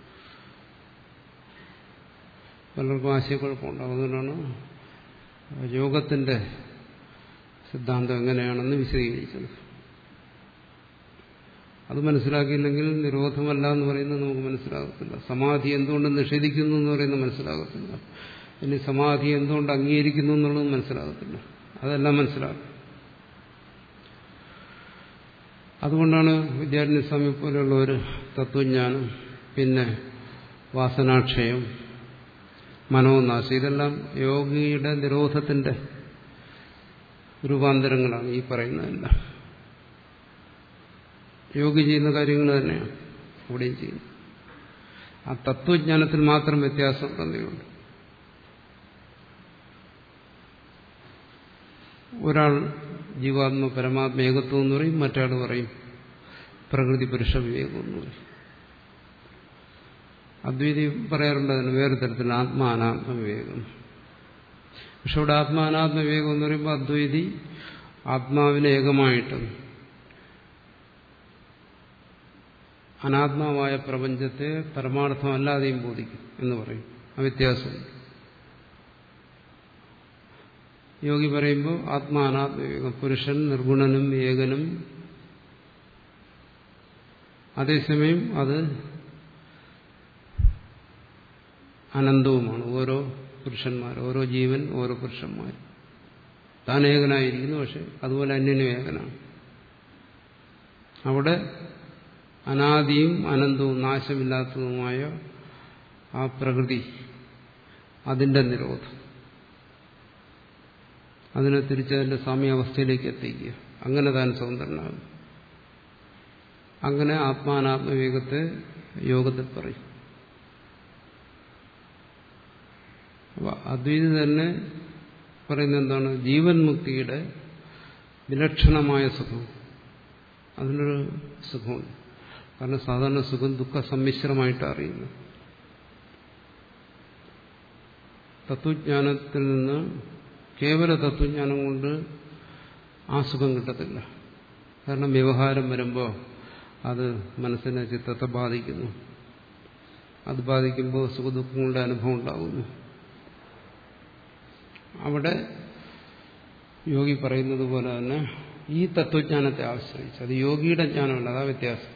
പലർക്കും ആശയക്കുഴപ്പമുണ്ടാകും. അതുകൊണ്ടാണ് യോഗത്തിന്റെ സിദ്ധാന്തം എങ്ങനെയാണെന്ന് വിശദീകരിച്ചത്. അത് മനസ്സിലാക്കിയില്ലെങ്കിൽ നിരോധമല്ല എന്ന് പറയുന്നത് നമുക്ക് മനസ്സിലാകത്തില്ല. സമാധി എന്തുകൊണ്ട് നിഷേധിക്കുന്നു എന്ന് പറയുന്നത് മനസ്സിലാകത്തില്ല. ഇനി സമാധി എന്തുകൊണ്ട് അംഗീകരിക്കുന്നു എന്നുള്ളത് മനസ്സിലാകത്തില്ല. അതെല്ലാം മനസ്സിലാക്കും. അതുകൊണ്ടാണ് വിദ്യാരണ്യസ്വാമി പോലെയുള്ള ഒരു തത്വജ്ഞാനം, പിന്നെ വാസനാക്ഷയം, മനോനാശം, ഇതെല്ലാം യോഗിയുടെ നിരോധത്തിന്റെ രൂപാന്തരങ്ങളാണ് ഈ പറയുന്നതെല്ലാം. യോഗി ചെയ്യുന്ന കാര്യങ്ങൾ തന്നെയാണ് ഇവിടെയും ചെയ്യുന്നത്. ആ തത്വജ്ഞാനത്തിൽ മാത്രം വ്യത്യാസം തന്നെയുണ്ട്. ഒരാൾ ജീവാത്മ പരമാത്മ ഏകത്വം എന്ന് പറയും, മറ്റാൾ പറയും പ്രകൃതി പുരുഷ വിവേകം എന്ന് പറയും. അദ്വൈതി പറയാറുണ്ട് അതിന് വേറെ തരത്തിൽ ആത്മാ അനാത്മ വിവേകം. പക്ഷെ ഇവിടെ ആത്മാ അനാത്മ വിവേകം എന്ന് പറയുമ്പോൾ അദ്വൈതി ആത്മാവിനെ ഏകമായിട്ടും അനാത്മാവായ പ്രപഞ്ചത്തെ പരമാർത്ഥമല്ലാതെയും ബോധിക്കും എന്ന് പറയും. ആ വ്യത്യാസമുണ്ട്. യോഗി പറയുമ്പോൾ ആത്മാ അനാത്മ വിവേകം, പുരുഷൻ നിർഗുണനും ഏകനും, അതേസമയം അത് അനന്തവുമാണ്. ഓരോ പുരുഷന്മാർ, ഓരോ ജീവൻ, ഓരോ പുരുഷന്മാർ. താൻ ഏകനായിരിക്കുന്നു, പക്ഷെ അതുപോലെ അന്യനും ഏകനാണ്. അവിടെ അനാദിയും അനന്തവും നാശമില്ലാത്തതുമായ ആ പ്രകൃതി, അതിന്റെ നിരോധം, അതിനെ തിരിച്ചതിന്റെ സാമ്യാവസ്ഥയിലേക്ക് എത്തിക്കുക. അങ്ങനെ താൻ സ്വതന്ത്രനാകും. അങ്ങനെ ആത്മാനാത്മവിവേകത്തെ യോഗത്തിൽ പറയും. അപ്പൊ അദ്വൈതി തന്നെ പറയുന്നത് എന്താണ്? ജീവൻ മുക്തിയുടെ വിലക്ഷണമായ സുഖം, അതിനൊരു സുഖമുണ്ട്. കാരണം സാധാരണ സുഖം ദുഃഖ സമ്മിശ്രമായിട്ട് അറിയുന്നു. തത്വജ്ഞാനത്തിൽ നിന്ന് കേവല തത്വജ്ഞാനം കൊണ്ട് ആ സുഖം കിട്ടത്തില്ല. കാരണം വ്യവഹാരം വരുമ്പോൾ അത് മനസ്സിനെ, ചിത്തത്തെ ബാധിക്കുന്നു. അത് ബാധിക്കുമ്പോൾ സുഖദുഃഖങ്ങളുടെ അനുഭവം ഉണ്ടാകുന്നു. അവിടെ യോഗി പറയുന്നത് പോലെ തന്നെ ഈ തത്വജ്ഞാനത്തെ ആശ്രയിച്ച്, അത് യോഗിയുടെ ജ്ഞാനമല്ല, അതാ വ്യത്യാസം.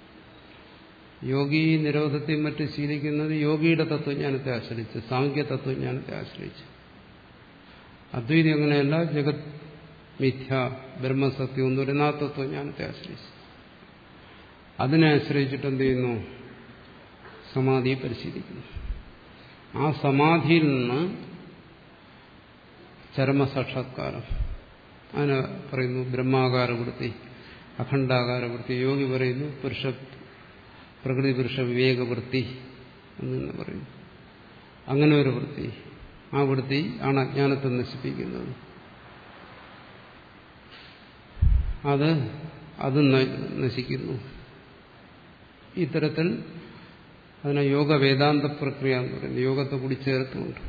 യോഗി നിരോധത്തെയും മറ്റും ശീലിക്കുന്നത് യോഗിയുടെ തത്വജ്ഞാനത്തെ ആശ്രയിച്ച്, സാംഖ്യ തത്വജ്ഞാനത്തെ ആശ്രയിച്ച്. അദ്വൈതി അങ്ങനെയല്ല, ജഗത് മിഥ്യ ബ്രഹ്മസത്യം എന്ന് പറയുന്ന ആ തത്വജ്ഞാനത്തെ ആശ്രയിച്ച്. അതിനെ ആശ്രയിച്ചിട്ട് എന്ത് ചെയ്യുന്നു? സമാധിയെ പരിശീലിക്കുന്നു. ആ സമാധിയിൽ നിന്ന് ചരമസാക്ഷാത്കാരം, അതിനെ പറയുന്നു ബ്രഹ്മാകാരവൃത്തി, അഖണ്ഡാകാരവൃത്തി. യോഗി പറയുന്നു പുരുഷ പ്രകൃതി പുരുഷ വിവേകവൃത്തി എന്ന് പറയുന്നു. അങ്ങനെ ഒരു വൃത്തി, ആ വൃത്തി ആണ് അജ്ഞാനത്തെ നശിപ്പിക്കുന്നത്. അത് അത് നശിക്കുന്നു. ഇത്തരത്തിൽ അതിനെ യോഗ വേദാന്ത പ്രക്രിയ എന്ന് പറയുന്നത്. യോഗത്തെ കൂടി ചേർത്തുകൊണ്ട്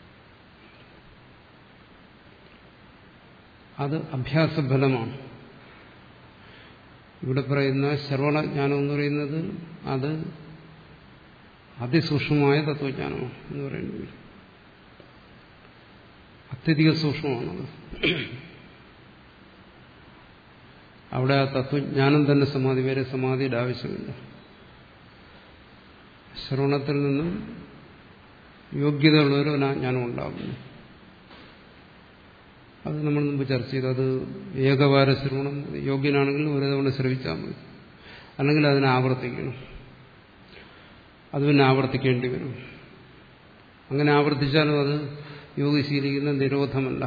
അത് അഭ്യാസഫലമാണ്. ഇവിടെ പറയുന്ന ശ്രവണജ്ഞാനം എന്ന് പറയുന്നത് അത് അതിസൂക്ഷ്മമായ തത്വജ്ഞാനമാണ് എന്ന് പറയുന്നത്. അത്യധിക സൂക്ഷ്മമാണത്. അവിടെ ആ തത്വജ്ഞാനം തന്നെ സമാധി, വേറെ സമാധിയുടെ ആവശ്യമില്ല. ശ്രവണത്തിൽ നിന്നും യോഗ്യതയുള്ളവരും ആ ജ്ഞാനം ഉണ്ടാകുന്നു. അത് നമ്മൾ മുമ്പ് ചർച്ച ചെയ്തു. അത് ഏകവാര ശ്രവണം യോഗ്യനാണെങ്കിൽ ഒരു തവണ ശ്രവിച്ചാൽ മതി, അല്ലെങ്കിൽ അതിനെ ആവർത്തിക്കണം. അത് പിന്നെ ആവർത്തിക്കേണ്ടി വരും. അങ്ങനെ ആവർത്തിച്ചാലും അത് യോഗി ശീലിക്കുന്ന നിരോധമല്ല.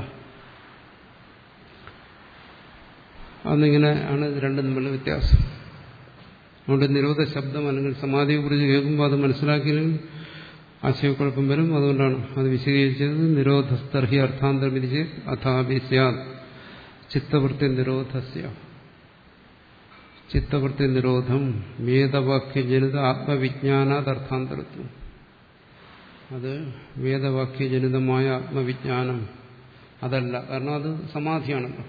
അന്നിങ്ങനെ ആണ് ഇത് രണ്ടും തമ്മിലുള്ള വ്യത്യാസം. അതുകൊണ്ട് നിരോധ ശബ്ദം അല്ലെങ്കിൽ സമാധിയെ കുറിച്ച് കേൾക്കുമ്പോൾ അത് മനസ്സിലാക്കിയാലും ആശയക്കുഴപ്പം വരും. അതുകൊണ്ടാണ് അത് വിശദീകരിച്ചത്. നിരോധസ്തർഹി അർത്ഥാന്തരമിരിച്ച് അഥാഭിസ്യാത് ചിത്തവൃത്തി നിരോധസ്യ. ചിത്തവൃത്തി നിരോധം വേദവാക്യജനിത ആത്മവിജ്ഞാനാത് അർത്ഥാന്തരത്വം. അത് വേദവാക്യജനിതമായ ആത്മവിജ്ഞാനം അതല്ല. കാരണം അത് സമാധിയാണല്ലോ.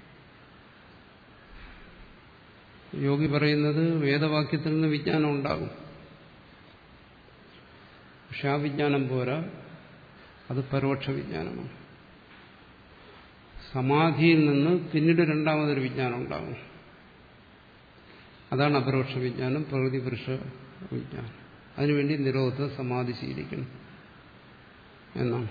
യോഗി പറയുന്നത് വേദവാക്യത്തിൽ നിന്ന് വിജ്ഞാനം ഉണ്ടാകും, പക്ഷെ ആ വിജ്ഞാനം പോരാ, അത് പരോക്ഷ വിജ്ഞാനമാണ്. സമാധിയിൽ നിന്ന് പിന്നീട് രണ്ടാമതൊരു വിജ്ഞാനം ഉണ്ടാകും, അതാണ് അപരോക്ഷ വിജ്ഞാനം, പ്രകൃതി പുരുഷ വിജ്ഞാനം. അതിനുവേണ്ടി നിരോധ സമാധി ശീലിക്കണം എന്നാണ്.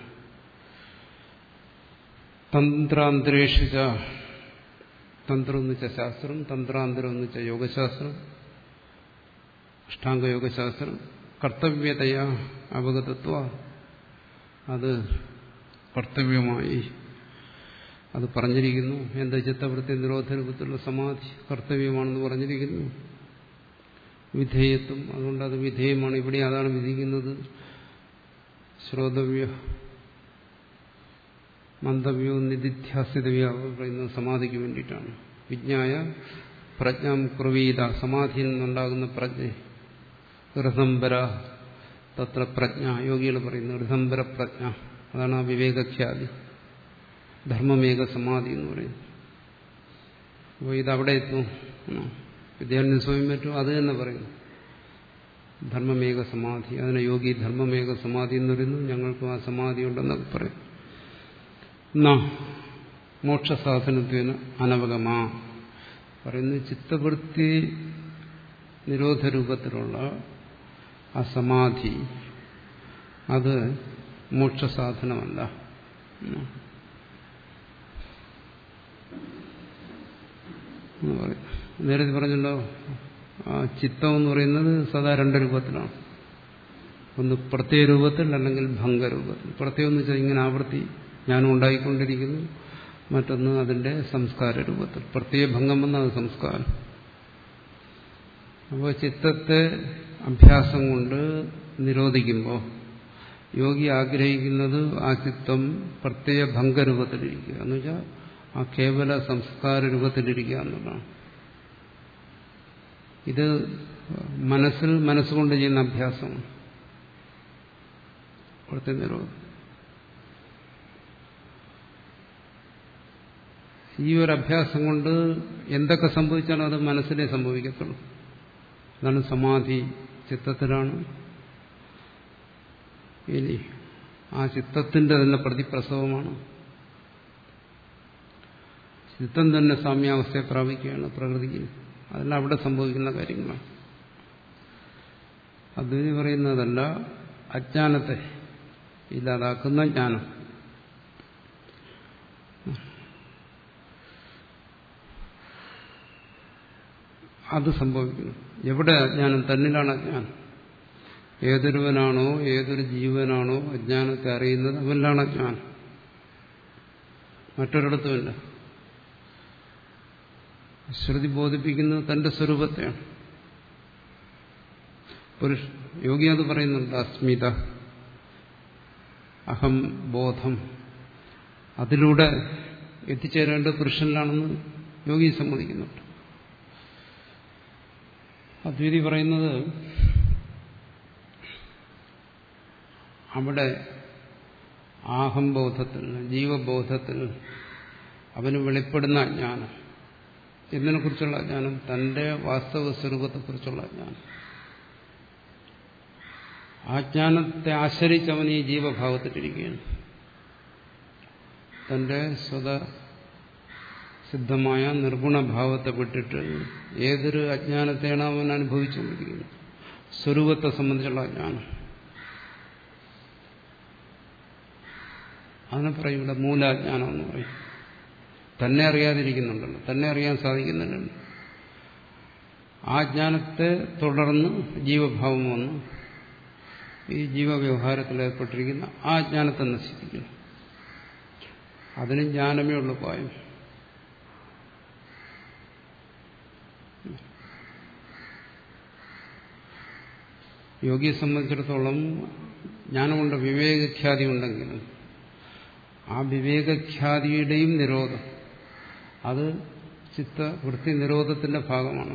തന്ത്രാന്തരേഷിച്ച, തന്ത്രം എന്ന് വെച്ച ശാസ്ത്രം, തന്ത്രാന്തരം എന്ന് വെച്ച യോഗശാസ്ത്രം, അഷ്ടാംഗയോഗശാസ്ത്രം. കർത്തവ്യതയ അവഗതത്വ, അത് കർത്തവ്യമായി അത് പറഞ്ഞിരിക്കുന്നു. എന്താ ചിത്തവൃത്തി നിരോധ രൂപത്തിലുള്ള സമാധി കർത്തവ്യമാണെന്ന് പറഞ്ഞിരിക്കുന്നു. വിധേയത്വം, അതുകൊണ്ട് അത് വിധേയമാണ്. ഇവിടെ അതാണ് വിധിക്കുന്നത്. ശ്രോതവ്യ മന്ദവ്യോ നിധിധ്യാസിതവ്യ പറയുന്നത് സമാധിക്ക് വേണ്ടിയിട്ടാണ്. വിജ്ഞായ പ്രജ്ഞാം കുർവീത, സമാധിയിൽ നിന്നുണ്ടാകുന്ന പ്രജ്ഞ. ഋതംബര തത്ര പ്രജ്ഞ, യോഗികൾ പറയുന്നത് ഋതംബര പ്രജ്ഞ, അതാണ് ആ വിവേകഖ്യാതി, ധർമ്മമേക സമാധി എന്ന് പറയുന്നത്. അപ്പോൾ ഇതവിടെ എത്തും. വിദ്യാർത്ഥി സ്വയം പറ്റും, അത് തന്നെ പറയുന്നു ധർമ്മമേക സമാധി. അതിനെ യോഗി ധർമ്മമേക സമാധി എന്ന് പറയുന്നു. ഞങ്ങൾക്കും ആ സമാധി ഉണ്ടെന്നൊക്കെ പറയും. എന്നാ മോക്ഷസാധനത്വന് അനവഗമാ പറയുന്നു. ചിത്തവൃത്തി നിരോധ രൂപത്തിലുള്ള ആ സമാധി അത് മോക്ഷസാധനമല്ല. നേരത്തെ പറഞ്ഞല്ലോ, ആ ചിത്തം എന്ന് പറയുന്നത് സദാ രണ്ട് രൂപത്തിലാണ്. ഒന്ന് പ്രത്യേക രൂപത്തിൽ, അല്ലെങ്കിൽ ഭംഗരൂപത്തിൽ. പ്രത്യേകം എന്ന് വെച്ചാൽ ഇങ്ങനെ ആവൃത്തി ജ്ഞാനം ഉണ്ടായിക്കൊണ്ടിരിക്കുന്നു. മറ്റൊന്ന് അതിന്റെ സംസ്കാര രൂപത്തിൽ. പ്രത്യേക ഭംഗം വന്ന അത് സംസ്കാരം. അപ്പോൾ ചിത്തത്തെ അഭ്യാസം കൊണ്ട് നിരോധിക്കുമ്പോൾ യോഗി ആഗ്രഹിക്കുന്നത് ആ ചിത്തം പ്രത്യേക ഭംഗരൂപത്തിലിരിക്കുക എന്ന് വെച്ചാൽ ആ കേവല സംസ്കാര രൂപത്തിലിരിക്കുക എന്നുള്ളതാണ്. ഇത് മനസ്സിൽ മനസ്സുകൊണ്ട് ചെയ്യുന്ന അഭ്യാസമാണ് ഇവിടുത്തെ നിരോധം. ഈ ഒരു അഭ്യാസം കൊണ്ട് എന്തൊക്കെ സംഭവിച്ചാലും അത് മനസ്സിലേ സംഭവിക്കത്തുള്ളൂ. അതാണ് സമാധി ചിത്തത്തിലാണ്. ഇനി ആ ചിത്തത്തിന്റെ തന്നെ പ്രതിപ്രസവമാണ്. ചിത്തം തന്നെ സാമ്യാവസ്ഥയെ പ്രാപിക്കുകയാണ് പ്രകൃതിയിൽ. അതെല്ലാം അവിടെ സംഭവിക്കുന്ന കാര്യങ്ങളാണ്. അദ്വൈതി പറയുന്നതല്ല, അജ്ഞാനത്തെ ഇല്ലാതാക്കുന്ന ജ്ഞാനം. അത് സംഭവിക്കുന്നു. എവിടെ അജ്ഞാനം? തന്നിലാണ് അജ്ഞാനം. ഏതൊരുവനാണോ ഏതൊരു ജീവനാണോ അജ്ഞാനത്തെ അറിയുന്നത് അവനിലാണ് അജ്ഞാനം, മറ്റൊരിടത്തുമില്ല. ശ്രുതി ബോധിപ്പിക്കുന്നത് തന്റെ സ്വരൂപത്തെയാണ്. പുരുഷ യോഗി അത് പറയുന്നുണ്ട്. അസ്മിത, അഹം ബോധം, അതിലൂടെ എത്തിച്ചേരേണ്ട പുരുഷനിലാണെന്ന് യോഗി സമ്മതിക്കുന്നുണ്ട്. അദ്വൈതി പറയുന്നത് അവിടെ ആഹംബോധത്തിൽ, ജീവബോധത്തിൽ അവന് വെളിപ്പെടുന്ന അജ്ഞാനം. ഇതിനെക്കുറിച്ചുള്ള അജ്ഞാനം, തന്റെ വാസ്തവ സ്വരൂപത്തെക്കുറിച്ചുള്ള അജ്ഞാനം. ആ ജ്ഞാനത്തെ ആശ്രയിച്ച് അവൻ ഈ ജീവഭാവത്തിലിരിക്കുകയാണ്. തന്റെ സ്വത സിദ്ധമായ നിർഗുണഭാവത്തെ വിട്ടിട്ട് ഏതൊരു അജ്ഞാനത്തെയാണ് അവൻ അനുഭവിച്ചുകൊണ്ടിരിക്കുന്നത്? സ്വരൂപത്തെ സംബന്ധിച്ചുള്ള അജ്ഞാനം. അതിനെ പറയും ഇവിടെ മൂലാജ്ഞാനം എന്ന് പറയും. തന്നെ അറിയാതിരിക്കുന്നുണ്ടല്ലോ, തന്നെ അറിയാൻ സാധിക്കുന്നില്ലല്ലോ. ആ ജ്ഞാനത്തെ തുടർന്ന് ജീവഭാവം വന്ന് ഈ ജീവവ്യവഹാരത്തിൽ ഏർപ്പെട്ടിരിക്കുന്ന ആ ജ്ഞാനത്തെ നശിപ്പിക്കുന്നു. അതിന് ജ്ഞാനമേ ഉള്ളൂ ഉപായം. യോഗിയെ സംബന്ധിച്ചിടത്തോളം ജ്ഞാനമുണ്ട്, വിവേകഖ്യാതി ഉണ്ടെങ്കിലും ആ വിവേകഖ്യാതിയുടെയും നിരോധം അത് ചിത്തവൃത്തി നിരോധത്തിന്റെ ഭാഗമാണ്.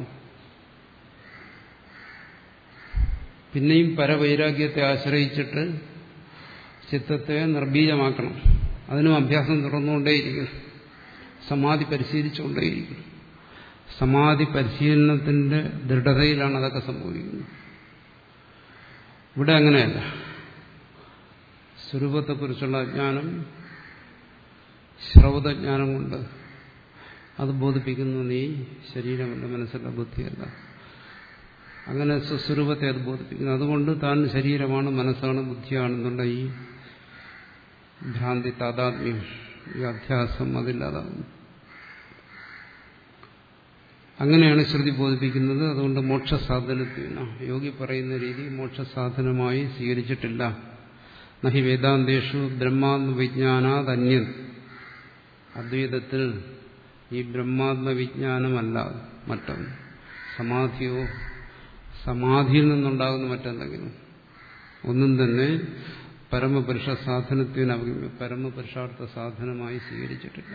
പിന്നെയും പരവൈരാഗ്യത്തെ ആശ്രയിച്ചിട്ട് ചിത്തത്തെ നിർബീജമാക്കണം. അതിനും അഭ്യാസം തുടർന്നുകൊണ്ടേയിരിക്കും, സമാധി പരിശീലിച്ചുകൊണ്ടേയിരിക്കും. സമാധി പരിശീലനത്തിന്റെ ദൃഢതയിലാണ് അതൊക്കെ സംഭവിക്കുന്നത്. ഇവിടെ അങ്ങനെയല്ല. സ്വരൂപത്തെക്കുറിച്ചുള്ള അജ്ഞാനം ശ്രൗതജ്ഞാനം കൊണ്ട് അത് ബോധിപ്പിക്കുന്നു, നീ ശരീരമല്ല, മനസ്സല്ല, ബുദ്ധിയല്ല. അങ്ങനെ സ്വസ്വരൂപത്തെ അത് ബോധിപ്പിക്കുന്നു. അതുകൊണ്ട് താൻ ശരീരമാണ്, മനസ്സാണ്, ബുദ്ധിയാണെന്നുള്ള ഈ ഭ്രാന്തി, താതാത്മ്യം, ഈ അധ്യാസം അതില്ലാതാകുന്നു. അങ്ങനെയാണ് ശ്രുതി ബോധിപ്പിക്കുന്നത്. അതുകൊണ്ട് മോക്ഷസാധനത്തിന് യോഗി പറയുന്ന രീതി മോക്ഷസാധനമായി സ്വീകരിച്ചിട്ടില്ല. നഹി വേദാന്തേഷു ബ്രഹ്മാത്മവിജ്ഞാനാദന്യൻ, അദ്വൈതത്തിൽ ഈ ബ്രഹ്മാത്മവിജ്ഞാനമല്ല മറ്റൊന്ന്, സമാധിയോ സമാധിയിൽ നിന്നുണ്ടാകുന്ന മറ്റെന്തെങ്കിലും ഒന്നും തന്നെ പരമപുരുഷ സാധനത്തിന് പരമപുരുഷാർത്ഥ സാധനമായി സ്വീകരിച്ചിട്ടില്ല.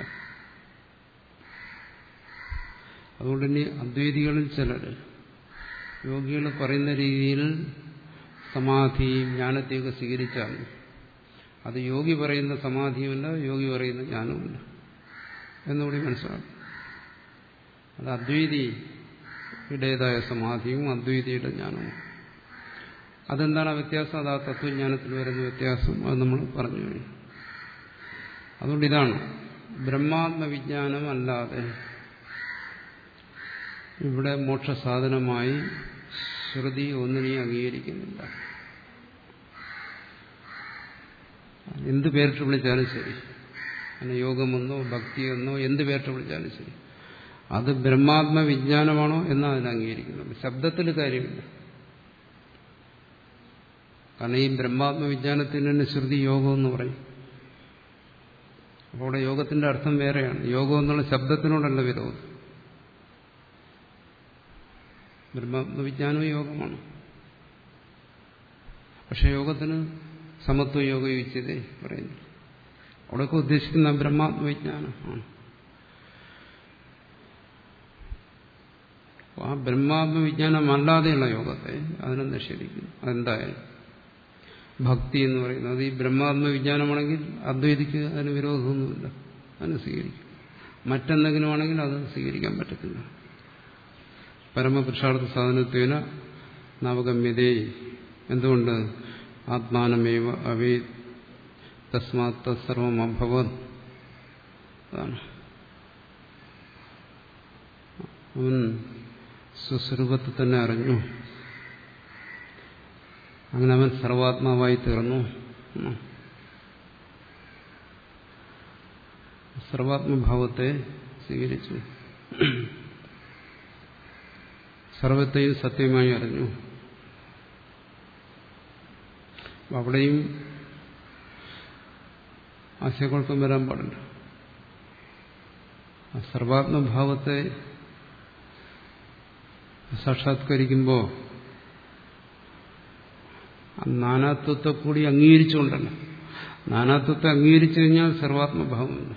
അതുകൊണ്ട് ഇനി അദ്വൈതികളിൽ ചിലർ യോഗികൾ പറയുന്ന രീതിയിൽ സമാധി ജ്ഞാനത്തെയൊക്കെ സ്വീകരിച്ചാൽ അത് യോഗി പറയുന്ന സമാധിയുമല്ല, യോഗി പറയുന്ന ജ്ഞാനവുമല്ല എന്നുകൂടി മനസ്സിലാക്കും. അത് അദ്വൈതിയുടേതായ സമാധിയും അദ്വൈതിയുടെ ജ്ഞാനവും. അതെന്താണ് ആ വ്യത്യാസം? അത് ആ തത്വജ്ഞാനത്തിൽ വരുന്ന വ്യത്യാസം, അത് നമ്മൾ പറഞ്ഞു കഴിഞ്ഞു. അതുകൊണ്ട് ഇതാണ്, ബ്രഹ്മാത്മവിജ്ഞാനം അല്ലാതെ ഇവിടെ മോക്ഷസാധനമായി ശ്രുതി ഒന്നിനെയും അംഗീകരിക്കുന്നില്ല. എന്ത് പേരിട്ട് വിളിച്ചാലും ശരി, അങ്ങനെ യോഗമെന്നോ ഭക്തിയെന്നോ എന്ത് പേരിട്ട് വിളിച്ചാലും ശരി, അത് ബ്രഹ്മാത്മവിജ്ഞാനമാണോ എന്നാ അതിനെ അംഗീകരിക്കുന്നത്. ശബ്ദത്തിൽ കാര്യമില്ല. കാരണം ഈ ബ്രഹ്മാത്മവിജ്ഞാനത്തിന് തന്നെ ശ്രുതി യോഗം എന്ന് പറയും. അപ്പോൾ അവിടെ യോഗത്തിന്റെ അർത്ഥം വേറെയാണ്. യോഗം എന്നുള്ള ശബ്ദത്തിനോടല്ല വിരോധം. ബ്രഹ്മാത്മവിജ്ഞാനവും യോഗമാണ്. പക്ഷെ യോഗത്തിന് സമത്വ യോഗ യുജ്യതേ പറയുന്നു. അവിടെയൊക്കെ ഉദ്ദേശിക്കുന്ന ബ്രഹ്മാത്മവിജ്ഞാനമാണ്. ആ ബ്രഹ്മാത്മവിജ്ഞാനമല്ലാതെയുള്ള യോഗത്തെ അതിനെ നിഷേധിക്കുന്നു. അതെന്തായാലും ഭക്തി എന്ന് പറയുന്നത് ഈ ബ്രഹ്മാത്മവിജ്ഞാനമാണെങ്കിൽ അദ്വൈതിക്ക് അതിന് വിരോധമൊന്നുമില്ല, അതിന് സ്വീകരിക്കും. മറ്റെന്തെങ്കിലും ആണെങ്കിൽ അത് സ്വീകരിക്കാൻ പറ്റത്തില്ല. പരമപുരുഷാർത്ഥ സാധനത്വേന നവഗമ്യതേ. എന്തുകൊണ്ട്? ആത്മാനമേവ അവേ തസ്മാത് തത്സർവം അഭവത്. അതാണ് അവൻ സ്വസ്വരൂപത്തെ തന്നെ അറിഞ്ഞു. അങ്ങനെ അവൻ സർവാത്മാവായി തീർന്നു. സർവാത്മഭാവത്തെ സ്വീകരിച്ചു. സർവത്തെയും സത്യമായി അറിഞ്ഞു. അവിടെയും ആശയക്കുഴപ്പം വരാൻ പാടില്ല. ആ സർവാത്മഭാവത്തെ സാക്ഷാത്കരിക്കുമ്പോൾ നാനാത്വത്തെ കൂടി അംഗീകരിച്ചുകൊണ്ടല്ല. നാനാത്വത്തെ അംഗീകരിച്ചു കഴിഞ്ഞാൽ സർവാത്മഭാവമില്ല.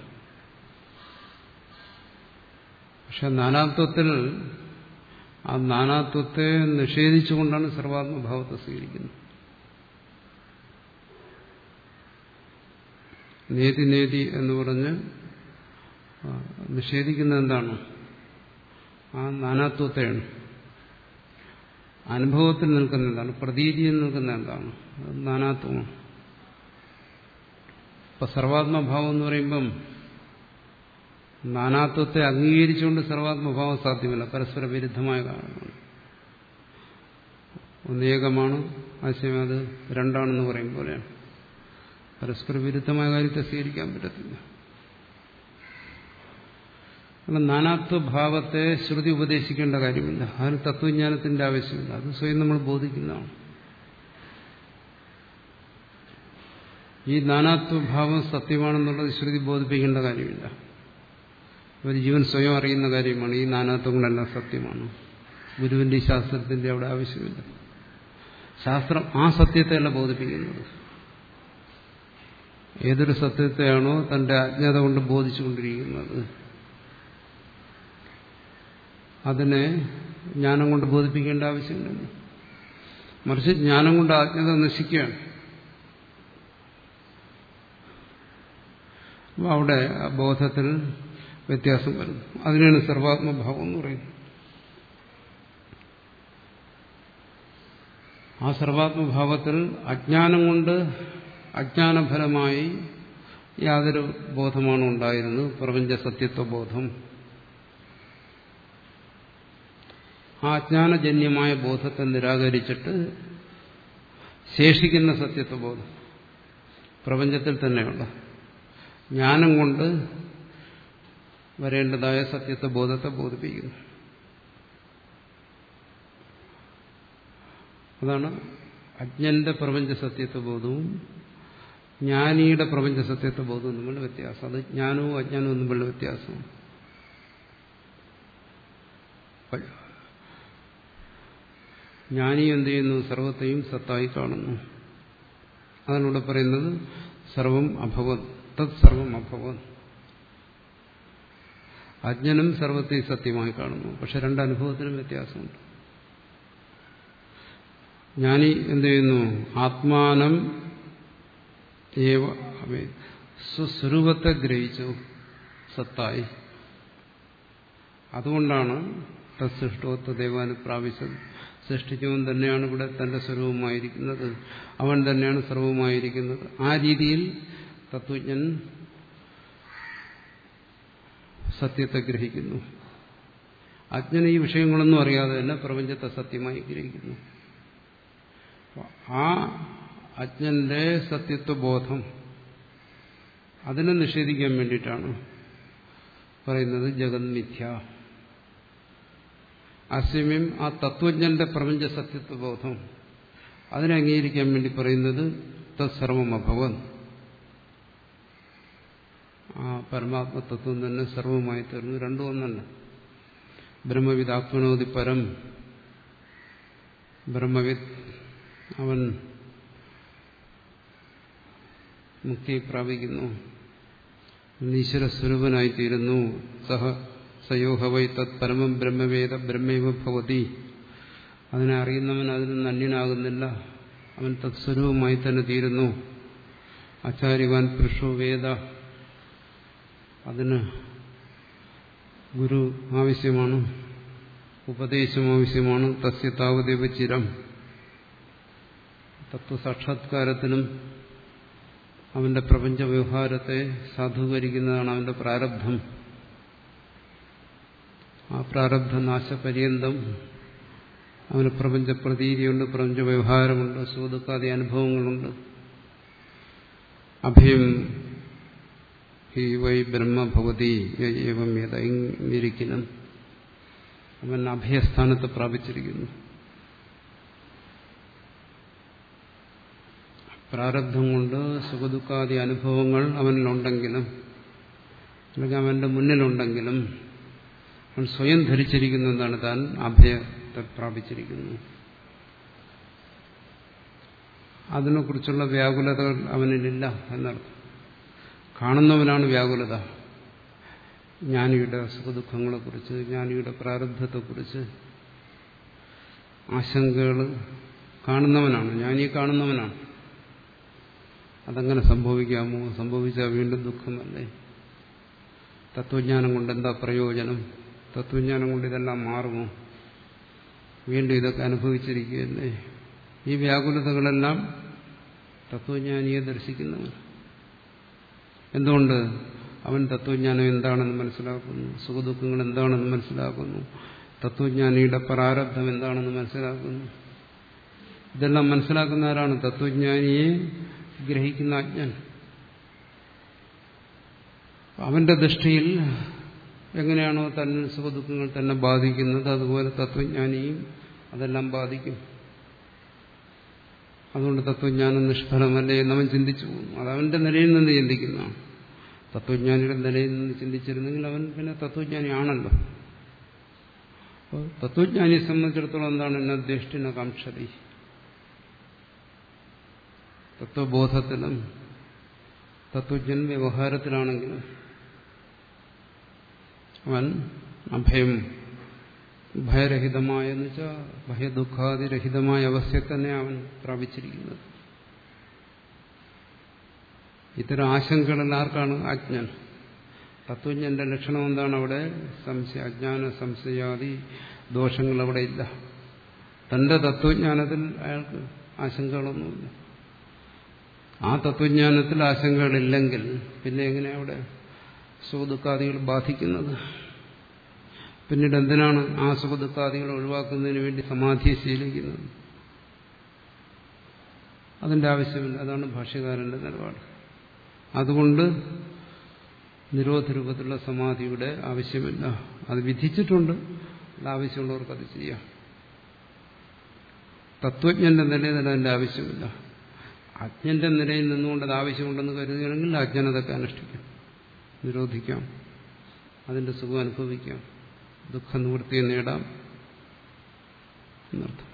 പക്ഷെ നാനാത്വത്തിൽ ആ നാനാത്വത്തെ നിഷേധിച്ചുകൊണ്ടാണ് സർവാത്മഭാവത്തെ സ്വീകരിക്കുന്നത്. നേതി നേതി എന്ന് പറഞ്ഞ് നിഷേധിക്കുന്നത് എന്താണ്? ആ നാനാത്വത്തെയാണ്. അനുഭവത്തിൽ നിൽക്കുന്ന എന്താണ്? പ്രതീതിയിൽ നിൽക്കുന്ന എന്താണ്? നാനാത്വമാണ്. ഇപ്പൊ സർവാത്മഭാവം എന്ന് പറയുമ്പം നാനാത്വത്തെ അംഗീകരിച്ചുകൊണ്ട് സർവാത്മഭാവം സാധ്യമല്ല. പരസ്പര വിരുദ്ധമായ കാരണമാണ്. ഒന്നേകമാണ് ആശയം, അത് രണ്ടാണെന്ന് പറയും പോലെയാണ്. പരസ്പര വിരുദ്ധമായ കാര്യത്തെ സ്വീകരിക്കാൻ പറ്റത്തില്ല. കാരണം നാനാത്വഭാവത്തെ ശ്രുതി ഉപദേശിക്കേണ്ട കാര്യമില്ല. അതിന് തത്വജ്ഞാനത്തിന്റെ ആവശ്യമില്ല. അത് സ്വയം നമ്മൾ ബോധിക്കുന്നതാണ്. ഈ നാനാത്വഭാവം സത്യമാണെന്നുള്ളത് ശ്രുതി ബോധിപ്പിക്കേണ്ട കാര്യമില്ല. ഒരു ജീവൻ സ്വയം അറിയുന്ന കാര്യമാണ് ഈ നാനാത്വങ്ങളെല്ലാം സത്യമാണ്. ഗുരുവിന്റെ ഈ ശാസ്ത്രത്തിന്റെ അവിടെ ആവശ്യമില്ല. ശാസ്ത്രം ആ സത്യത്തെയല്ല ബോധിപ്പിക്കുന്നത്. ഏതൊരു സത്യത്തെയാണോ തന്റെ അജ്ഞത കൊണ്ട് ബോധിച്ചുകൊണ്ടിരിക്കുന്നത് അതിനെ ജ്ഞാനം കൊണ്ട് ബോധിപ്പിക്കേണ്ട ആവശ്യമില്ല. മറിച്ച് ജ്ഞാനം കൊണ്ട് അജ്ഞത നശിക്കുകയാണ്. അപ്പോൾ അവിടെ ബോധത്തിൽ വ്യത്യാസം വരുന്നു. അതിനാണ് സർവാത്മഭാവം എന്ന് പറയുന്നത്. ആ സർവാത്മഭാവത്തിൽ അജ്ഞാനം കൊണ്ട് അജ്ഞാനഫലമായി യാതൊരു ബോധമാണ് ഉണ്ടായിരുന്നത്, പ്രപഞ്ച സത്യത്വബോധം. ആ അജ്ഞാനജന്യമായ ബോധത്തെ നിരാകരിച്ചിട്ട് ശേഷിക്കുന്ന സത്യത്വബോധം പ്രപഞ്ചത്തിൽ തന്നെയുള്ള ജ്ഞാനം കൊണ്ട് വരേണ്ടതായ സത്യത്വബോധത്തെ ബോധിപ്പിക്കുന്നു. അതാണ് അജ്ഞന്റെ പ്രപഞ്ച സത്യത്വബോധവും ജ്ഞാനിയുടെ പ്രപഞ്ച സത്യത്വബോധവും തമ്മിലുള്ള വ്യത്യാസം. അത് ജ്ഞാനവും അജ്ഞാനവും തമ്മിലുള്ള വ്യത്യാസമാണ്. ജ്ഞാനി എന്ത് ചെയ്യുന്നു? സർവത്തെയും സത്തായി കാണുന്നു. അതിലൂടെ പറയുന്നത് സർവം അഭവത്, തത് സർവം അഭവത്. അജ്ഞനും സർവത്തെയും സത്യമായി കാണുന്നു. പക്ഷെ രണ്ടനുഭവത്തിനും വ്യത്യാസമുണ്ട്. ജ്ഞാനി എന്ത് ചെയ്യുന്നു? ആത്മാനം ഏവ സ്വസ്വരൂപത്തെ ഗ്രഹിച്ചു സത്തായി. അതുകൊണ്ടാണ് തത്സൃഷ്ടോത്വ ദേവാനുപ്രാപിച്ചത്. സൃഷ്ടിച്ചവൻ തന്നെയാണ് ഇവിടെ തന്റെ സ്വരൂപമായിരിക്കുന്നത്, അവൻ തന്നെയാണ് സർവമായിരിക്കുന്നത്. ആ രീതിയിൽ തത്വജ്ഞൻ സത്യത്തെ ഗ്രഹിക്കുന്നു. അജ്ഞൻ ഈ വിഷയങ്ങളൊന്നും അറിയാതെ തന്നെ പ്രപഞ്ചത്തെ സത്യമായി ഗ്രഹിക്കുന്നു. ആ അജ്ഞന്റെ സത്യത്വബോധം അതിനെ നിഷേധിക്കാൻ വേണ്ടിയിട്ടാണ് പറയുന്നത് ജഗത് മിഥ്യ. അസ്യമയം ആ തത്വജ്ഞന്റെ പ്രപഞ്ച സത്യത്വബോധം അതിനെ അംഗീകരിക്കാൻ വേണ്ടി പറയുന്നത് തത്സർവം അഭവൻ. ആ പരമാത്മതത്വം തന്നെ സർവമായി തീർന്നു. രണ്ടും ഒന്നല്ല. ബ്രഹ്മവിദ് ആത്മനോതി പരം. ബ്രഹ്മവിദ് അവൻ മുക്തി പ്രാപിക്കുന്നു, ഈശ്വരസ്വരൂപനായിത്തീരുന്നു. സഹ സയോഹവൈ തത് പരമം ബ്രഹ്മവേദ ബ്രഹ്മൈവ ഭവതി. അതിനെ അറിയുന്നവൻ അതിൽ നിന്ന് അന്യനാകുന്നില്ല, അവൻ തത്സ്വരൂപമായി തന്നെ തീരുന്നു. ആചാര്യവാൻ പുരുഷോ വേദ. അതിന് ഗുരു ആവശ്യമാണ്, ഉപദേശം ആവശ്യമാണ്. തസ്യ താവദേവ ചിരം. തത്വസാക്ഷാത്കാരത്തിനും അവന്റെ പ്രപഞ്ച വ്യവഹാരത്തെ സാധൂകരിക്കുന്നതാണ് അവന്റെ പ്രാരബ്ധം. ആ പ്രാരബ്ധ നാശപര്യന്തം അവന് പ്രപഞ്ച പ്രതീതിയുണ്ട്, പ്രപഞ്ച വ്യവഹാരമുണ്ട്, സുഖദുഃഖാദി അനുഭവങ്ങളുണ്ട്. അഭയം ഹി വൈ ബ്രഹ്മഭവതി ഏവം യഥ. ഇങ്ങിരിക്കണം അവൻ അഭയസ്ഥാനത്ത് പ്രാപിച്ചിരിക്കുന്നു. പ്രാരബ്ധം കൊണ്ട് സുഖദുഃഖാദി അനുഭവങ്ങൾ അവനിലുണ്ടെങ്കിലും അല്ലെങ്കിൽ അവന്റെ മുന്നിലുണ്ടെങ്കിലും അവൻ സ്വയം ധരിച്ചിരിക്കുന്ന എന്താണ്? താൻ അഭയത്തെ പ്രാപിച്ചിരിക്കുന്നു. അതിനെക്കുറിച്ചുള്ള വ്യാകുലതകൾ അവനിലില്ല എന്നർത്ഥം. കാണുന്നവനാണ് വ്യാകുലത. ജ്ഞാനിയുടെ സുഖദുഃഖങ്ങളെക്കുറിച്ച്, ജ്ഞാനിയുടെ പ്രാരബ്ധത്തെക്കുറിച്ച് ആശങ്കകൾ കാണുന്നവനാണ്, ജ്ഞാനിയെ കാണുന്നവനാണ്. അതങ്ങനെ സംഭവിക്കാമോ? സംഭവിച്ചാൽ വീണ്ടും ദുഃഖമല്ലേ? തത്വജ്ഞാനം കൊണ്ട് എന്താ പ്രയോജനം? തത്വജ്ഞാനം കൊണ്ട് ഇതെല്ലാം മാറുമോ? വീണ്ടും ഇതൊക്കെ അനുഭവിച്ചിരിക്കുകയല്ലേ? ഈ വ്യാകുലതകളെല്ലാം തത്വജ്ഞാനിയെ ദർശിക്കുന്നവൻ. എന്തുകൊണ്ട്? അവൻ തത്വജ്ഞാനം എന്താണെന്ന് മനസ്സിലാക്കുന്നു, സുഖദുഃഖങ്ങൾ എന്താണെന്ന് മനസ്സിലാക്കുന്നു, തത്വജ്ഞാനിയുടെ പ്രാരബ്ധം എന്താണെന്ന് മനസ്സിലാക്കുന്നു. ഇതെല്ലാം മനസ്സിലാക്കുന്ന ആരാണ്? തത്വജ്ഞാനിയെ ഗ്രഹിക്കുന്ന അജ്ഞൻ. അവന്റെ ദൃഷ്ടിയിൽ എങ്ങനെയാണോ തന്നിൽ സുഖദുഃഖങ്ങൾ തന്നെ ബാധിക്കുന്നത് അതുപോലെ തത്വജ്ഞാനിയും അതെല്ലാം ബാധിക്കും. അതുകൊണ്ട് തത്വജ്ഞാനം നിഷ്ഫലമല്ലേ എന്നവൻ ചിന്തിച്ചു പോകുന്നു. അതവന്റെ നിലയിൽ നിന്ന് ചിന്തിക്കുന്നതാണ്. തത്വജ്ഞാനിയുടെ നിലയിൽ നിന്ന് ചിന്തിച്ചിരുന്നെങ്കിൽ അവൻ പിന്നെ തത്വജ്ഞാനി ആണല്ലോ. അപ്പോൾ തത്വജ്ഞാനിയെ സംബന്ധിച്ചിടത്തോളം എന്താണ് എന്നെ ദ്വേഷ്ടിന കാംക്ഷതി. തത്വബോധത്തിലും തത്വജ്ഞൻ വ്യവഹാരത്തിലാണെങ്കിലും അവൻ അഭയം ഭയരഹിതമായ എന്ന് വെച്ചാൽ ഭയദുഃഖാതിരഹിതമായ അവസ്ഥയെ തന്നെ അവൻ പ്രാപിച്ചിരിക്കുന്നത്. ഇത്തരം ആശങ്കകളെല്ലാം ആർക്കാണ്? അജ്ഞൻ. തത്വജ്ഞന്റെ ലക്ഷണം എന്താണ്? അവിടെ സംശയ അജ്ഞാന സംശയാദി ദോഷങ്ങൾ അവിടെ ഇല്ല. തന്റെ തത്വജ്ഞാനത്തിൽ അയാൾക്ക് ആശങ്കകളൊന്നുമില്ല. ആ തത്വജ്ഞാനത്തിൽ ആശങ്കകളില്ലെങ്കിൽ പിന്നെ എങ്ങനെ അവിടെ സുഖദുഃഖാദികൾ ബാധിക്കുന്നത്? പിന്നീട് എന്തിനാണ് ആ സുഖദുഃഖാദികൾ ഒഴിവാക്കുന്നതിന് വേണ്ടി സമാധിയെ ശീലിക്കുന്നത്? അതിന്റെ ആവശ്യമില്ല. അതാണ് ഭാഷ്യകാരന്റെ നിലപാട്. അതുകൊണ്ട് നിരോധരൂപത്തിലുള്ള സമാധിയുടെ ആവശ്യമില്ല. അത് വിധിച്ചിട്ടുണ്ട്. ആവശ്യമുള്ളവർക്ക് അത് ചെയ്യാം. തത്വജ്ഞന്റെ നിലയിൽ അതിന്റെ ആവശ്യമില്ല. അജ്ഞന്റെ നിലയിൽ നിന്നുകൊണ്ട് അത് ആവശ്യമുണ്ടെന്ന് കരുതുകയാണെങ്കിൽ അജ്ഞനതൊക്കെ അനുഷ്ഠിക്കാം, നിരോധിക്കാം, അതിന്റെ സുഖം അനുഭവിക്കാം, ദുഃഖ നിവൃത്തിയെ നേടാം എന്നർത്ഥം.